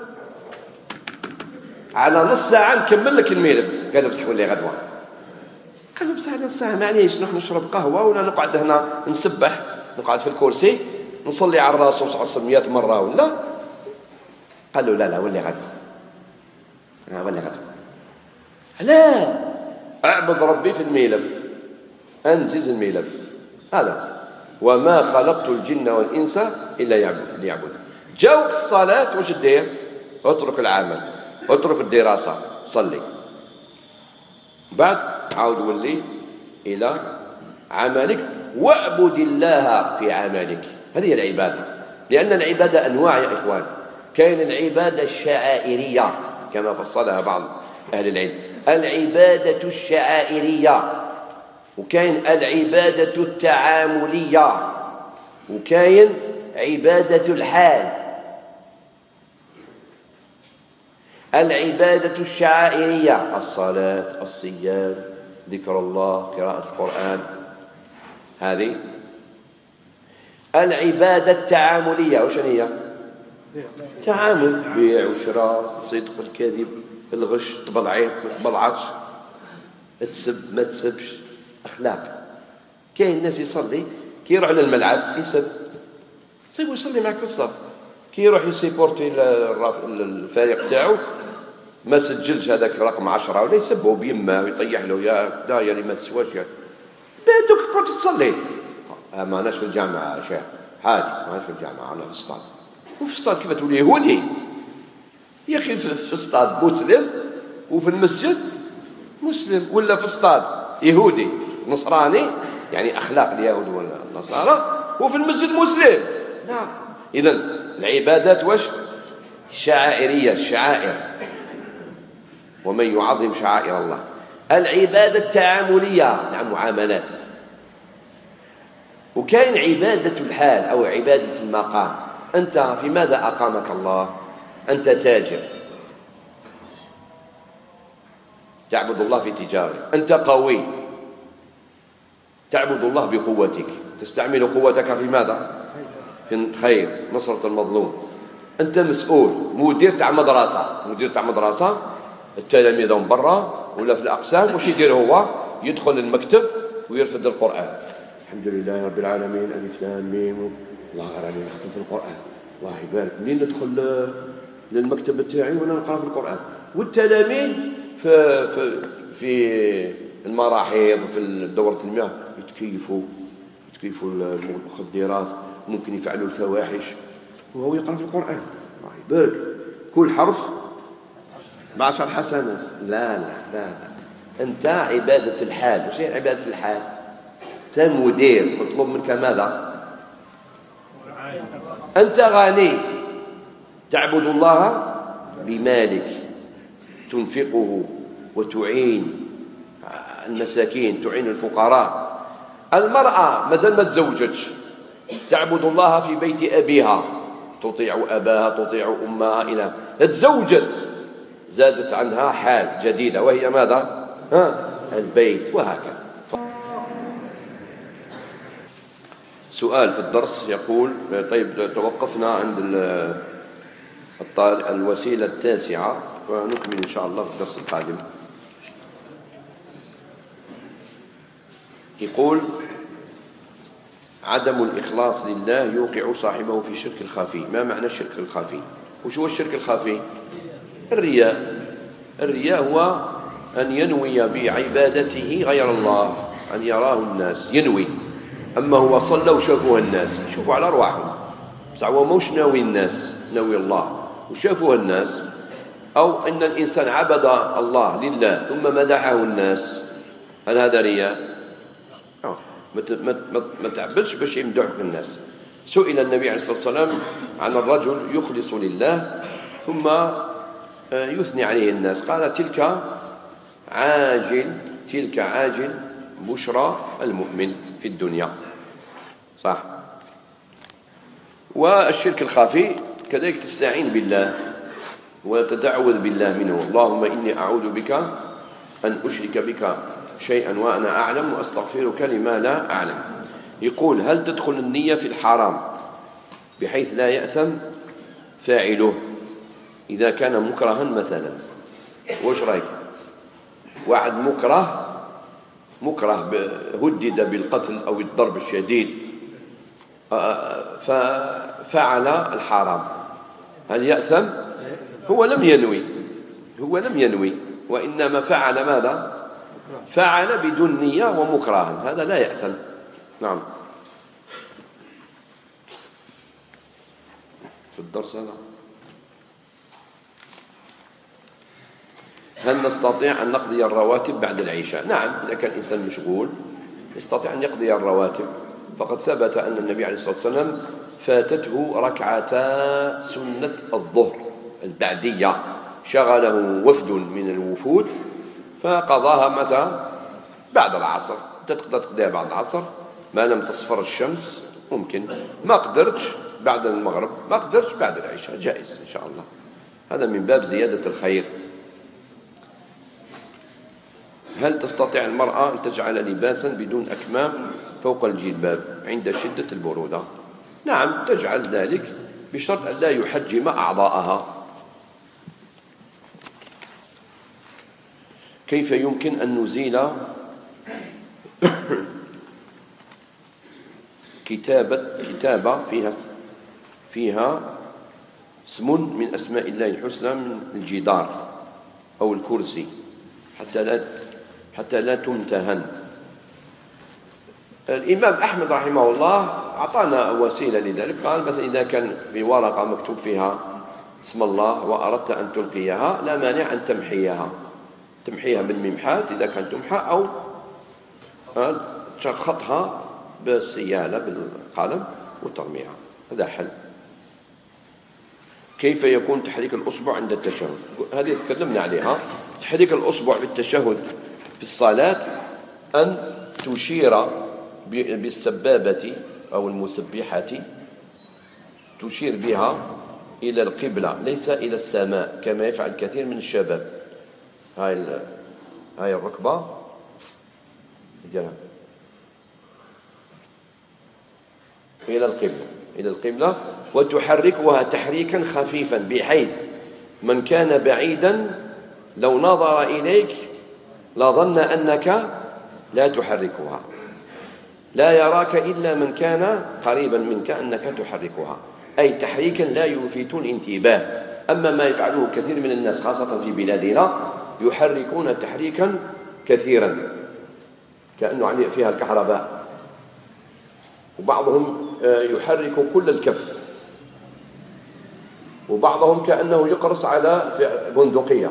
على نص ساعة نكمل لك الملف، قال له بصح ولي غدوة، قال له بصح نص ساعة معليش نروح نشرب قهوة ولا نقعد هنا نسبح، نقعد في الكرسي نصلي على الرسول صلى الله عليه وسلم مئة مرة ولا، قال له لا لا ولي غدوة، لا ولي غدوة، لا أعبد ربي في الملف، أنجز الملف هذا، وما خلقت الجن والإنس إلا ليعبدون. جا وقت الصلاة واش دير؟ اترك العمل، اترك الدراسة، صلي، بعد عاود ولي إلى عملك واعبد الله في عملك. هذه هي العبادة، لأن العبادة أنواع يا إخوان، كاين العبادة الشعائرية كما فصلها بعض أهل العلم، العبادة الشعائرية، وكاين العبادة التعاملية، وكاين عبادة الحال. العبادة الشعائرية الصلاة، الصيام، ذكر الله، قراءة القرآن، هذه. العبادة التعاملية وش هي؟ تعامل، بيع وشراء، صدق الكذب، الغش، تبلعيه ما تبلعش، تسب ما تسبش، أخلاق. كاين الناس يصلي كي يروح للملعب يسب، صيبو يصلي معك في الصف، كي يروح يسيبورتي الفريق تاعو ما سجلش هذاك رقم عشرة ولا يسبه بيمه ويطيح له يا لا يا اللي ما تسواش يا بيدك كنت تصلي. ما أناش في الجامعة شيخ حاج، ما أناش في الجامعة، أنا في الصلاة. وفي الصلاة كيف تقول يهودي يا أخي؟ في الصلاة مسلم وفي المسجد مسلم، ولا في الصلاة يهودي نصراني يعني أخلاق اليهود والنصارى، وفي المسجد مسلم. نعم. إذن العبادات واش؟ الشعائرية، الشعائر، ومن يعظم شعائر الله. العبادة التعاملية، نعم، معاملات. وكاين عبادة الحال أو عبادة المقام. أنت في ماذا أقامك الله؟ أنت تاجر تعبد الله في تجارة، أنت قوي تعبد الله بقوتك، تستعمل قوتك في ماذا؟ في الخير، نصرة المظلوم. أنت مسؤول، مدير تاع مدرسة، مدير تاع مدرسة، التلاميذ من برا ولا في الأقسام، وش يدير هو؟ يدخل المكتب ويرفد القرآن، الحمد لله رب العالمين، ألف لام ميم، الله غير علي نختم في القرآن، الله يبارك. منين ندخل للمكتب تاعي وانا نقرا في القرآن، والتلاميذ في في في المراحيض وفي دورة المياه يتكيفوا يتكيفوا المخدرات، ممكن يفعلوا الفواحش وهو يقرأ في القرآن، الله يبارك. كل حرف بعشر حسنات. لا لا لا لا. أنت عبادة الحال. وش هي عبادة الحال؟ أنت مدير، مطلوب منك ماذا؟ أنت غني، تعبد الله بمالك، تنفقه وتعين المساكين، تعين الفقراء. المرأة مازال ما تزوجتش، تعبد الله في بيت أبيها، تطيع أباها، تطيع أمها، إلى تزوجت زادت عنها حال جديدة وهي ماذا؟ ها؟ البيت، وهكذا. سؤال في الدرس يقول، طيب توقفنا عند الوسيلة التاسعة، فنكمل إن شاء الله في الدرس القادم. يقول عدم الإخلاص لله يوقع صاحبه في الشرك الخفي. ما معنى الشرك الخفي؟ وش هو الشرك الخفي؟ الرياء. الرياء هو أن ينوي بعبادته غير الله، أن يراه الناس ينوي. أما هو صلى وشافوها الناس، شوفوا على أرواحهم، بس هو موش ناوي الناس، ناوي الله وشافوها الناس. أو أن الإنسان عبد الله لله ثم مدحه الناس، هل هذا رياء؟ ما تعبدش باش يمدحك الناس. سئل النبي عليه الصلاة والسلام عن الرجل يخلص لله ثم يثني عليه الناس، قال تلك عاجل تلك عاجل بشرى المؤمن في الدنيا. صح. والشرك الخفي كذلك تستعين بالله وتتعوذ بالله منه. اللهم إني أعوذ بك أن أشرك بك شيئا وأنا أعلم وأستغفرك لما لا أعلم. يقول: هل تدخل النية في الحرام بحيث لا يأثم فاعله إذا كان مكرها مثلا؟ وش رأيك؟ واحد مكره مكره هدد بالقتل أو الضرب الشديد ففعل الحرام، هل يأثم؟ هو لم ينوي هو لم ينوي وإنما فعل ماذا؟ فعل بدون نية ومكرها، هذا لا يأثم. نعم. في الدرس هذا هل نستطيع أن نقضي الرواتب بعد العشاء؟ نعم، إذا كان الإنسان مشغول يستطيع أن يقضي الرواتب، فقد ثبت أن النبي عليه الصلاة والسلام فاتته ركعتا سنة الظهر البعدية، شغله وفد من الوفود فقضاها متى؟ بعد العصر. تقدر تقضيها بعد العصر ما لم تصفر الشمس، ممكن. ما قدرتش بعد المغرب، ما قدرتش بعد العشاء، جائز إن شاء الله. هذا من باب زيادة الخير. هل تستطيع المرأة أن تجعل لباسا بدون أكمام فوق الجلباب عند شدة البرودة؟ نعم، تجعل ذلك بشرط أن لا يحجم أعضاءها. كيف يمكن أن نزيل كتابة كتابة فيها فيها اسم من أسماء الله الحسنى من الجدار أو الكرسي حتى لا حتى لا تمتهن؟ الإمام أحمد رحمه الله أعطانا وسيلة لذلك، قال مثلا إذا كان في ورقة مكتوب فيها اسم الله وأردت أن تلقيها لا مانع أن تمحيها تمحيها بالممحات إذا كانت تمحى، أو تخطها بالسيالة بالقلم وترميها، هذا حل. كيف يكون تحريك الأصبع عند التشهد؟ هذه تكلمنا عليها. تحريك الأصبع بالتشهد في الصلاة أن تشير بالسبابة أو المسبحة، تشير بها إلى القبلة ليس إلى السماء كما يفعل كثير من الشباب. هاي هاي الركبة ديالها إلى القبلة إلى القبلة وتحركها تحريكا خفيفا بحيث من كان بعيدا لو نظر إليك لظن أنك لا تحركها، لا يراك إلا من كان قريبا منك أنك تحركها، أي تحريكا لا يلفت الانتباه. أما ما يفعله كثير من الناس خاصة في بلادنا يحركون تحريكا كثيرا كأنه فيها الكهرباء، وبعضهم يحرك كل الكف، وبعضهم كأنه يقرص على بندقية.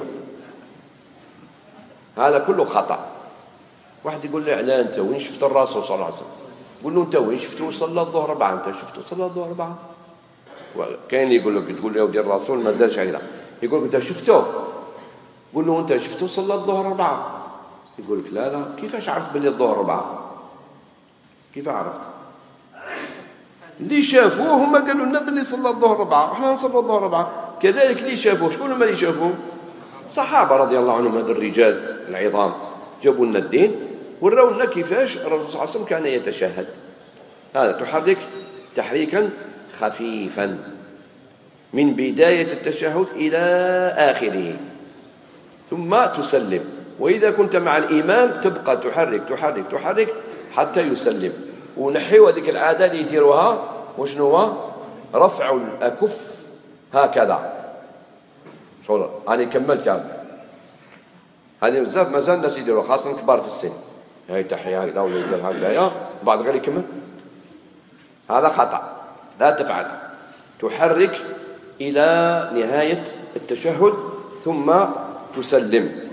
هذا كله خطأ. واحد يقول لي: علاه أنت وين شفت الرسول صلى الله عليه وسلم؟ قول له: أنت وين شفته صلى الظهر أربعة؟ أنت شفته صلى الظهر أربعة؟ كاين يقول لك تقول له يا ودي الرسول ما دارش هكذا، يقول لك: أنت شفته؟ قول له: أنت شفته صلى الظهر أربعة؟ يقول لك: لا لا، كيفاش عرفت بلي الظهر أربعة؟ كيف عرفت؟ اللي شافوه هم قالوا لنا بلي صلى الظهر أربعة، احنا نصلي الظهر أربعة. كذلك اللي شافوه، شكون هما اللي شافوه؟ صحابة رضي الله عنهم، هذا الرجال العظام جابوا لنا الدين وراو لنا كيفاش الرسول صلى الله عليه وسلم كان يتشهد. هذا تحرك تحريكا خفيفا من بداية التشهد إلى آخره ثم تسلم. وإذا كنت مع الإمام تبقى تحرك تحرك تحرك حتى يسلم. ونحيوا هذيك العادة اللي يديروها، وشنو هو؟ رفع الأكف هكذا. شغل أنا كملت هذا، هذه بزاف مازال الناس يديروها خاصة كبار في السن. هاي تحية هكذا ولا يدير هكذا، بعض غير يكمل. هذا خطأ، لا تفعل. تحرك إلى نهاية التشهد ثم تسلم.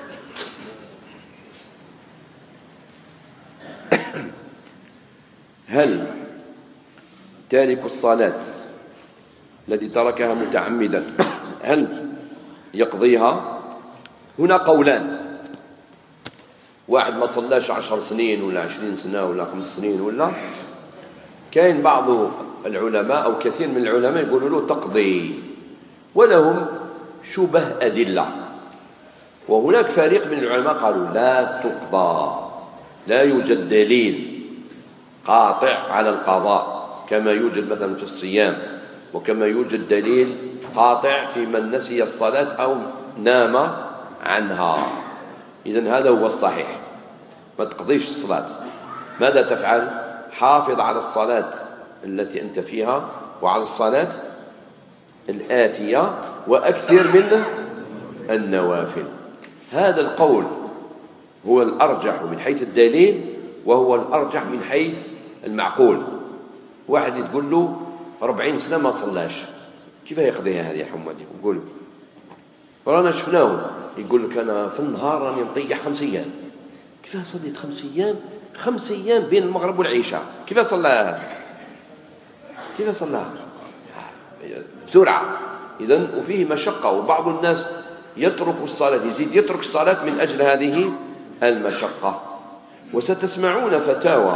هل تارك الصلاة الذي تركها متعمدا هل يقضيها؟ هنا قولان. واحد ما صلاش عشر سنين ولا عشرين سنة ولا خمس سنين ولا، كاين بعض العلماء أو كثير من العلماء يقولوا له تقضي، ولهم شبه أدلة. وهناك فريق من العلماء قالوا لا تقضى، لا يوجد دليل قاطع على القضاء كما يوجد مثلا في الصيام، وكما يوجد دليل قاطع في من نسي الصلاة أو نام عنها. إذن هذا هو الصحيح، ما تقضيش الصلاة. ماذا تفعل؟ حافظ على الصلاة التي أنت فيها وعلى الصلاة الآتية، وأكثر من النوافل. هذا القول هو الأرجح من حيث الدليل، وهو الأرجح من حيث المعقول. واحد تقول له أربعين سنة ما صلاش، كيف يقضيها هذه يا حمادي؟ يقول رانا شفناه يقول لك أنا في النهار راني نطيح خمس أيام. كيف صليت خمس أيام؟ خمس أيام بين المغرب والعشاء، كيف صلاها؟ كيف صلاها؟ بسرعة. إذن وفيه مشقة، وبعض الناس يترك الصلاة، يزيد يترك الصلاة من أجل هذه المشقة. وستسمعون فتاوى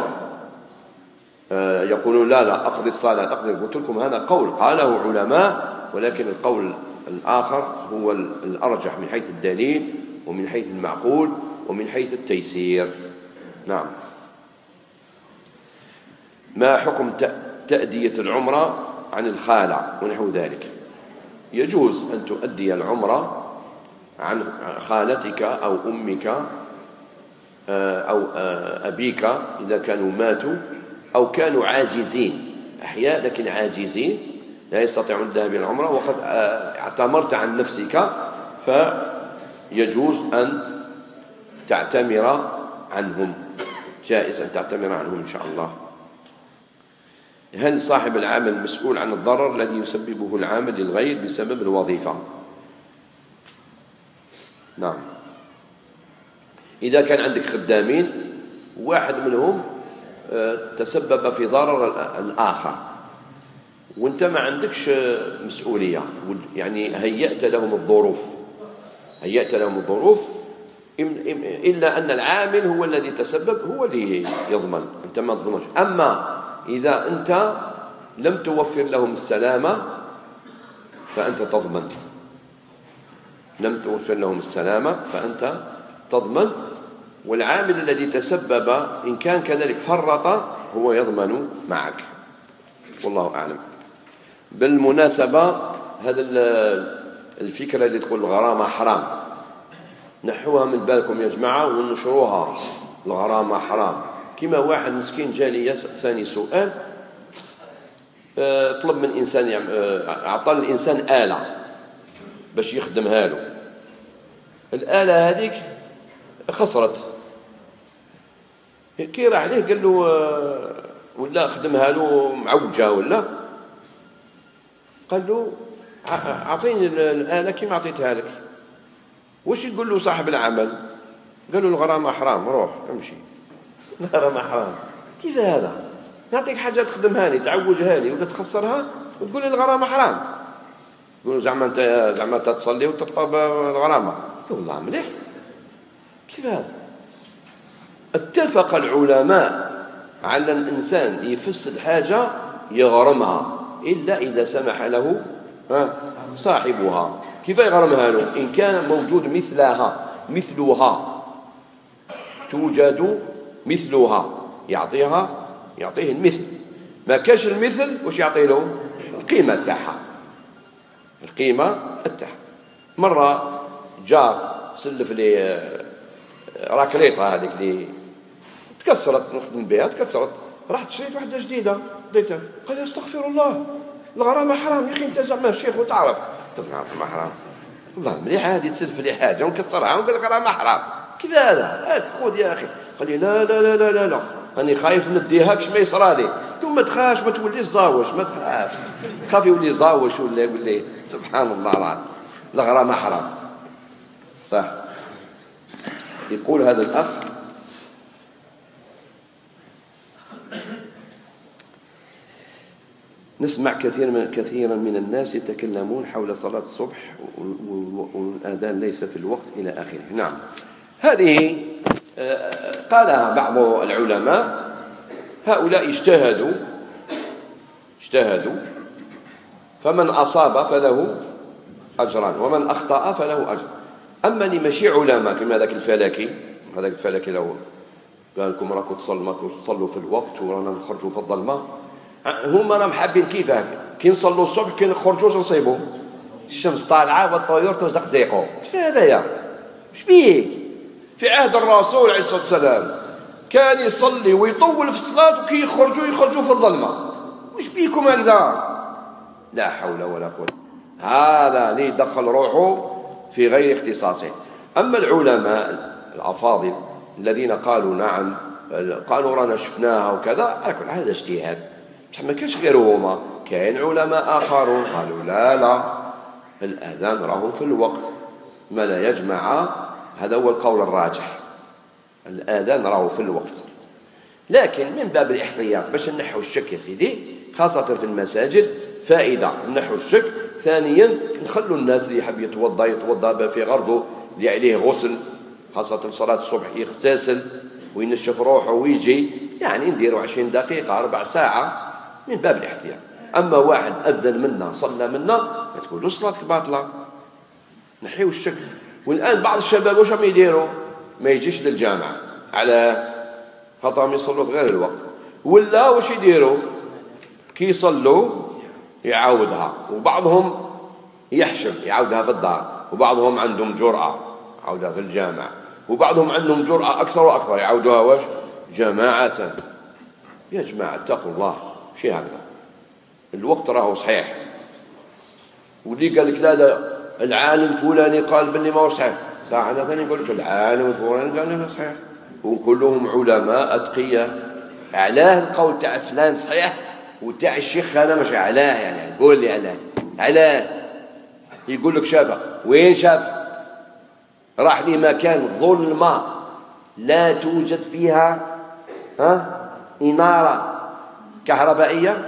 يقولون لا لا أقضي الصلاة أقضي. قلت لكم هذا قول قاله علماء، ولكن القول الآخر هو الأرجح من حيث الدليل ومن حيث المعقول ومن حيث التيسير. نعم. ما حكم تأدية العمرة عن الخالة ونحو ذلك؟ يجوز أن تؤدي العمرة عن خالتك أو أمك أو أبيك إذا كانوا ماتوا أو كانوا عاجزين، أحياء لكن عاجزين لا يستطيعون الذهاب إلى العمرة، وقد اعتمرت عن نفسك، فيجوز أن تعتمر عنهم، جائز أن تعتمر عنهم إن شاء الله. هل صاحب العمل مسؤول عن الضرر الذي يسببه العامل للغير بسبب الوظيفة؟ نعم. إذا كان عندك خدامين واحد منهم تسبب في ضرر الآخر وانت ما عندكش مسؤولية، يعني هيأت لهم الظروف هيأت لهم الظروف إلا أن العامل هو الذي تسبب، هو اللي يضمن، أنت ما تضمنش. أما إذا أنت لم توفر لهم السلامة فأنت تضمن، لم توفر لهم السلامة فأنت تضمن، والعامل الذي تسبب إن كان كذلك فرط هو يضمن معك، والله أعلم. بالمناسبة هذا الفكرة اللي تقول الغرامة حرام نحوها من بالكم يا جماعة ونشروها. الغرامة حرام. كما واحد مسكين جالي يسألني سؤال، طلب من إنسان، أعطى الإنسان آلة باش يخدمها له، الآلة هذيك خسرت، كي راح عليه قال له ولا خدمها له معوجة ولا، قال له أعطيني الآلة كيما أعطيتها لك. وش يقول له صاحب العمل؟ قال له الغرامة حرام، روح امشي، الغرامة حرام. كيف هذا؟ نعطيك حاجة تخدمها لي تعوجها لي ولا تخسرها وتقول لي الغرامة حرام؟ يقول له زعما أنت زعما تصلي وتطلب الغرامة؟ والله مليح. كيف هذا؟ اتفق العلماء على الإنسان يفسد حاجة يغرمها إلا إذا سمح له صاحبها. كيف يغرمها له؟ إن كان موجود مثلها مثلها توجد مثلها يعطيها يعطيه المثل، ما كاش المثل وش يعطي له؟ القيمة تاعها، القيمة تاعها. مرة جار سلف لي راكليطة هذيك اللي تكسرت نخدم بها تكسرت، رحت شريت واحدة جديدة ديتها، قال لي استغفر الله الغرامة حرام يا أخي أنت زعما شيخ وتعرف. قلت له الغرامة حرام، والله مليح هذه تسلف لي حاجة ونكسرها ونقول لك الغرامة حرام. كيف هذا؟ هاك خذ يا أخي. قال لي لا لا لا لا لا, لا. أنا خايف نديها كش ما يصرالي. ثم ما تخافش ما توليش زاوش، ما تخافش، خاف يولي زاوش ولا يقول لي سبحان الله العظيم الغرامة حرام. صح. يقول هذا الأخ نسمع كثير من كثيرا من الناس يتكلمون حول صلاة الصبح والأذان ليس في الوقت إلى آخره. نعم، هذه قالها بعض العلماء، هؤلاء اجتهدوا اجتهدوا فمن أصاب فله أجران ومن أخطأ فله أجر. أما اللي ماشي علماء كما هذاك الفلكي، هذاك الفلكي لو قال لكم راكم تصلوا في الوقت ورانا نخرجوا في الظلمة، هما راهم حابين كيفاه كي نصلوا الصبح كي نخرجوا نصيبوا الشمس طالعة والطيور تزقزقوا. كيف هذايا؟ واش بيك؟ في عهد الرسول عليه الصلاة والسلام كان يصلي ويطول في الصلاة وكي يخرجوا يخرجوا في الظلمة. واش بيكم هكذا؟ لا حول ولا قوة. هذا اللي دخل روحه في غير اختصاصه. أما العلماء الأفاضل الذين قالوا نعم، قالوا رانا شفناها وكذا، على كل هذا اجتهاد، ما كانش غيرهما. كاين علماء آخرون قالوا لا لا الأذان راهو في الوقت ما لا يجمع. هذا هو القول الراجح، الأذان راهو في الوقت، لكن من باب الاحتياط باش نحو الشك يا سيدي، خاصة في المساجد فائدة نحو الشك. ثانيا نخلوا الناس اللي يحب يتوضا يتوضا في غرضه اللي عليه غسل، خاصة صلاة الصبح يغتسل وينشف روحه ويجي، يعني نديروا عشرين دقيقة ربع ساعة من باب الاحتياط. أما واحد أذن منا صلى منا ما تقولوا صلاتك باطلة، نحيو الشك. والآن بعض الشباب واش راهم يديروا؟ ما يجيش للجامعة على خاطرهم يصلوا في غير الوقت، ولا واش يديروا؟ كي يصلوا يعاودها، وبعضهم يحشم يعاودها في الدار، وبعضهم عندهم جرأة يعاودها في الجامعة، وبعضهم عندهم جرأة أكثر وأكثر يعاودوها واش؟ جماعة. يا جماعة اتقوا الله، شي هكذا الوقت راهو صحيح. واللي قال لك لا لا العالم الفلاني قال باللي ما هو صحيح، ساعة أنا ثاني نقول لك العالم الفلاني قال لي صحيح، وكلهم علماء أتقياء. علاه القول تاع فلان صحيح وتاع الشيخ أنا مش علاه، يعني قول لي علاه علاه. يقول لك شافه، وين شافه؟ راح لي مكان ظلمة لا توجد فيها ها إنارة كهربائية.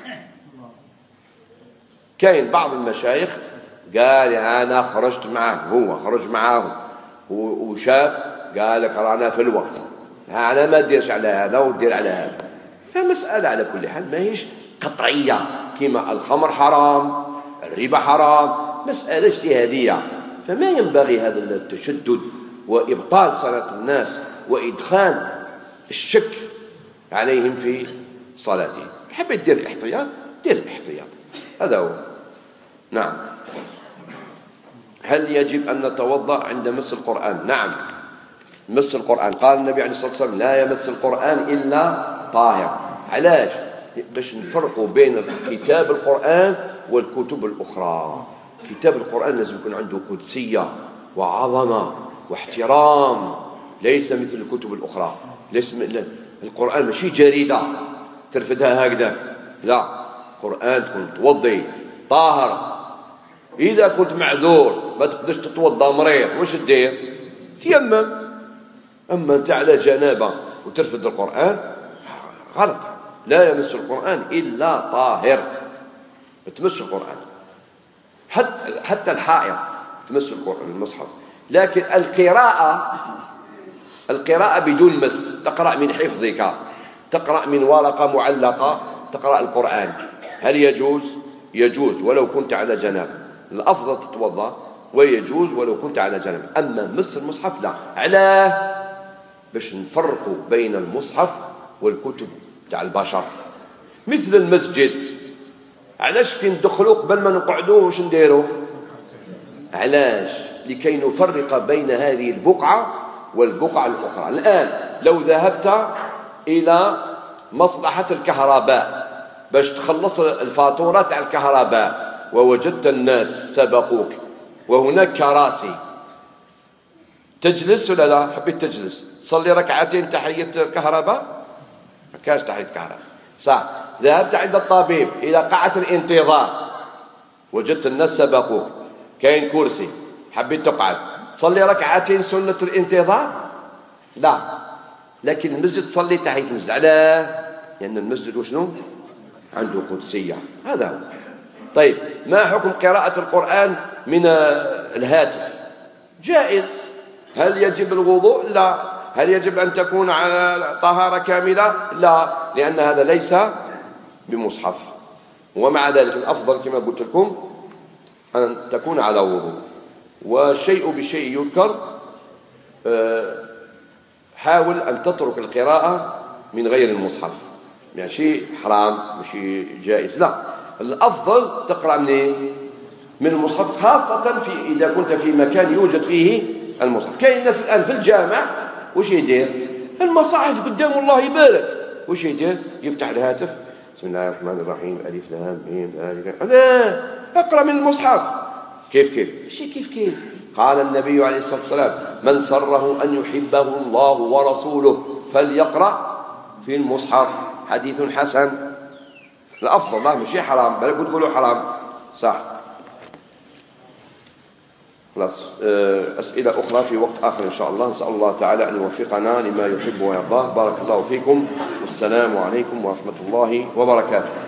كاين بعض المشايخ قال أنا خرجت معه، هو خرج معاهم وشاف، قال لك رانا في الوقت، أنا ما ديرش على هذا ودير على هذا. فمسألة على كل حال ما هيش قطعية، كما الخمر حرام الربا حرام، مسألة اجتهادية. فما ينبغي هذا التشدد وإبطال صلاة الناس وإدخال الشك عليهم في صلاتهم. حبيت دير الاحتياط دير الاحتياط، هذا هو. نعم. هل يجب أن نتوضأ عند مس القرآن؟ نعم، مس القرآن قال النبي عليه الصلاة والسلام لا يمس القرآن إلا طاهر. علاش؟ باش نفرقوا بين كتاب القرآن والكتب الأخرى. كتاب القرآن لازم يكون عنده قدسية وعظمة واحترام، ليس مثل الكتب الأخرى. ليس القرآن ماشي جريدة ترفدها هكذا، لا، القرآن تكون توضي طاهر. إذا كنت معذور ما تقدرش تتوضا مريض واش دير؟ تيمم. أما أنت على جنابة وترفد القرآن غلط. لا يمس القرآن إلا طاهر، ما تمس القرآن. حتى حتى الحائض تمس القرآن المصحف. لكن القراءة القراءة بدون مس، تقرأ من حفظك، تقرأ من ورقة معلقة تقرأ القرآن، هل يجوز؟ يجوز ولو كنت على جنابة. الأفضل تتوضأ ويجوز ولو كنت على جنابة. أما مس المصحف لا. علاه؟ باش نفرقوا بين المصحف والكتب تاع البشر. مثل المسجد، علاش كي ندخلوا قبل ما نقعدوا واش نديروا؟ علاش؟ لكي نفرق بين هذه البقعة والبقعة الأخرى. الآن لو ذهبت إلى مصلحة الكهرباء باش تخلص الفاتورة تاع الكهرباء ووجدت الناس سبقوك وهناك كراسي، تجلس ولا لا؟ حبيت تجلس تصلي ركعتين تحية الكهرباء؟ ما كانش تحية كهرباء صح. ذهبت عند الطبيب إلى قاعة الانتظار وجدت الناس سبقوك، كاين كرسي، حبيت تقعد تصلي ركعتين سنة الانتظار؟ لا. لكن المسجد تصلي تحية المسجد. علاه؟ لأن المسجد وشنو؟ عنده قدسية. هذا هو. طيب ما حكم قراءة القرآن من الهاتف؟ جائز. هل يجب الوضوء؟ لا. هل يجب أن تكون على طهارة كاملة؟ لا، لأن هذا ليس بمصحف. ومع ذلك الأفضل كما قلت لكم أن تكون على وضوء. والشيء بشيء يذكر، حاول أن تترك القراءة من غير المصحف، يعني شيء حرام وشيء جائز، لا، الأفضل تقرأ منين؟ من المصحف، خاصة في إذا كنت في مكان يوجد فيه المصحف. كاين الناس الآن في الجامع وش يدير؟ المصاحف قدام الله يبارك، وش يدير؟ يفتح الهاتف، بسم الله الرحمن الرحيم، ألف لام ميم ذلك، لا، اقرأ من المصحف. كيف كيف؟ شيء كيف كيف؟ قال النبي عليه الصلاة والسلام: من سره أن يحبه الله ورسوله فليقرأ في المصحف. حديث حسن. الأفضل، لا مش حرام، بل تقولوا حرام صح. خلاص، أسئلة أخرى في وقت آخر إن شاء الله. نسأل الله تعالى أن يوفقنا لما يحب ويرضاه. بارك الله فيكم، والسلام عليكم ورحمة الله وبركاته.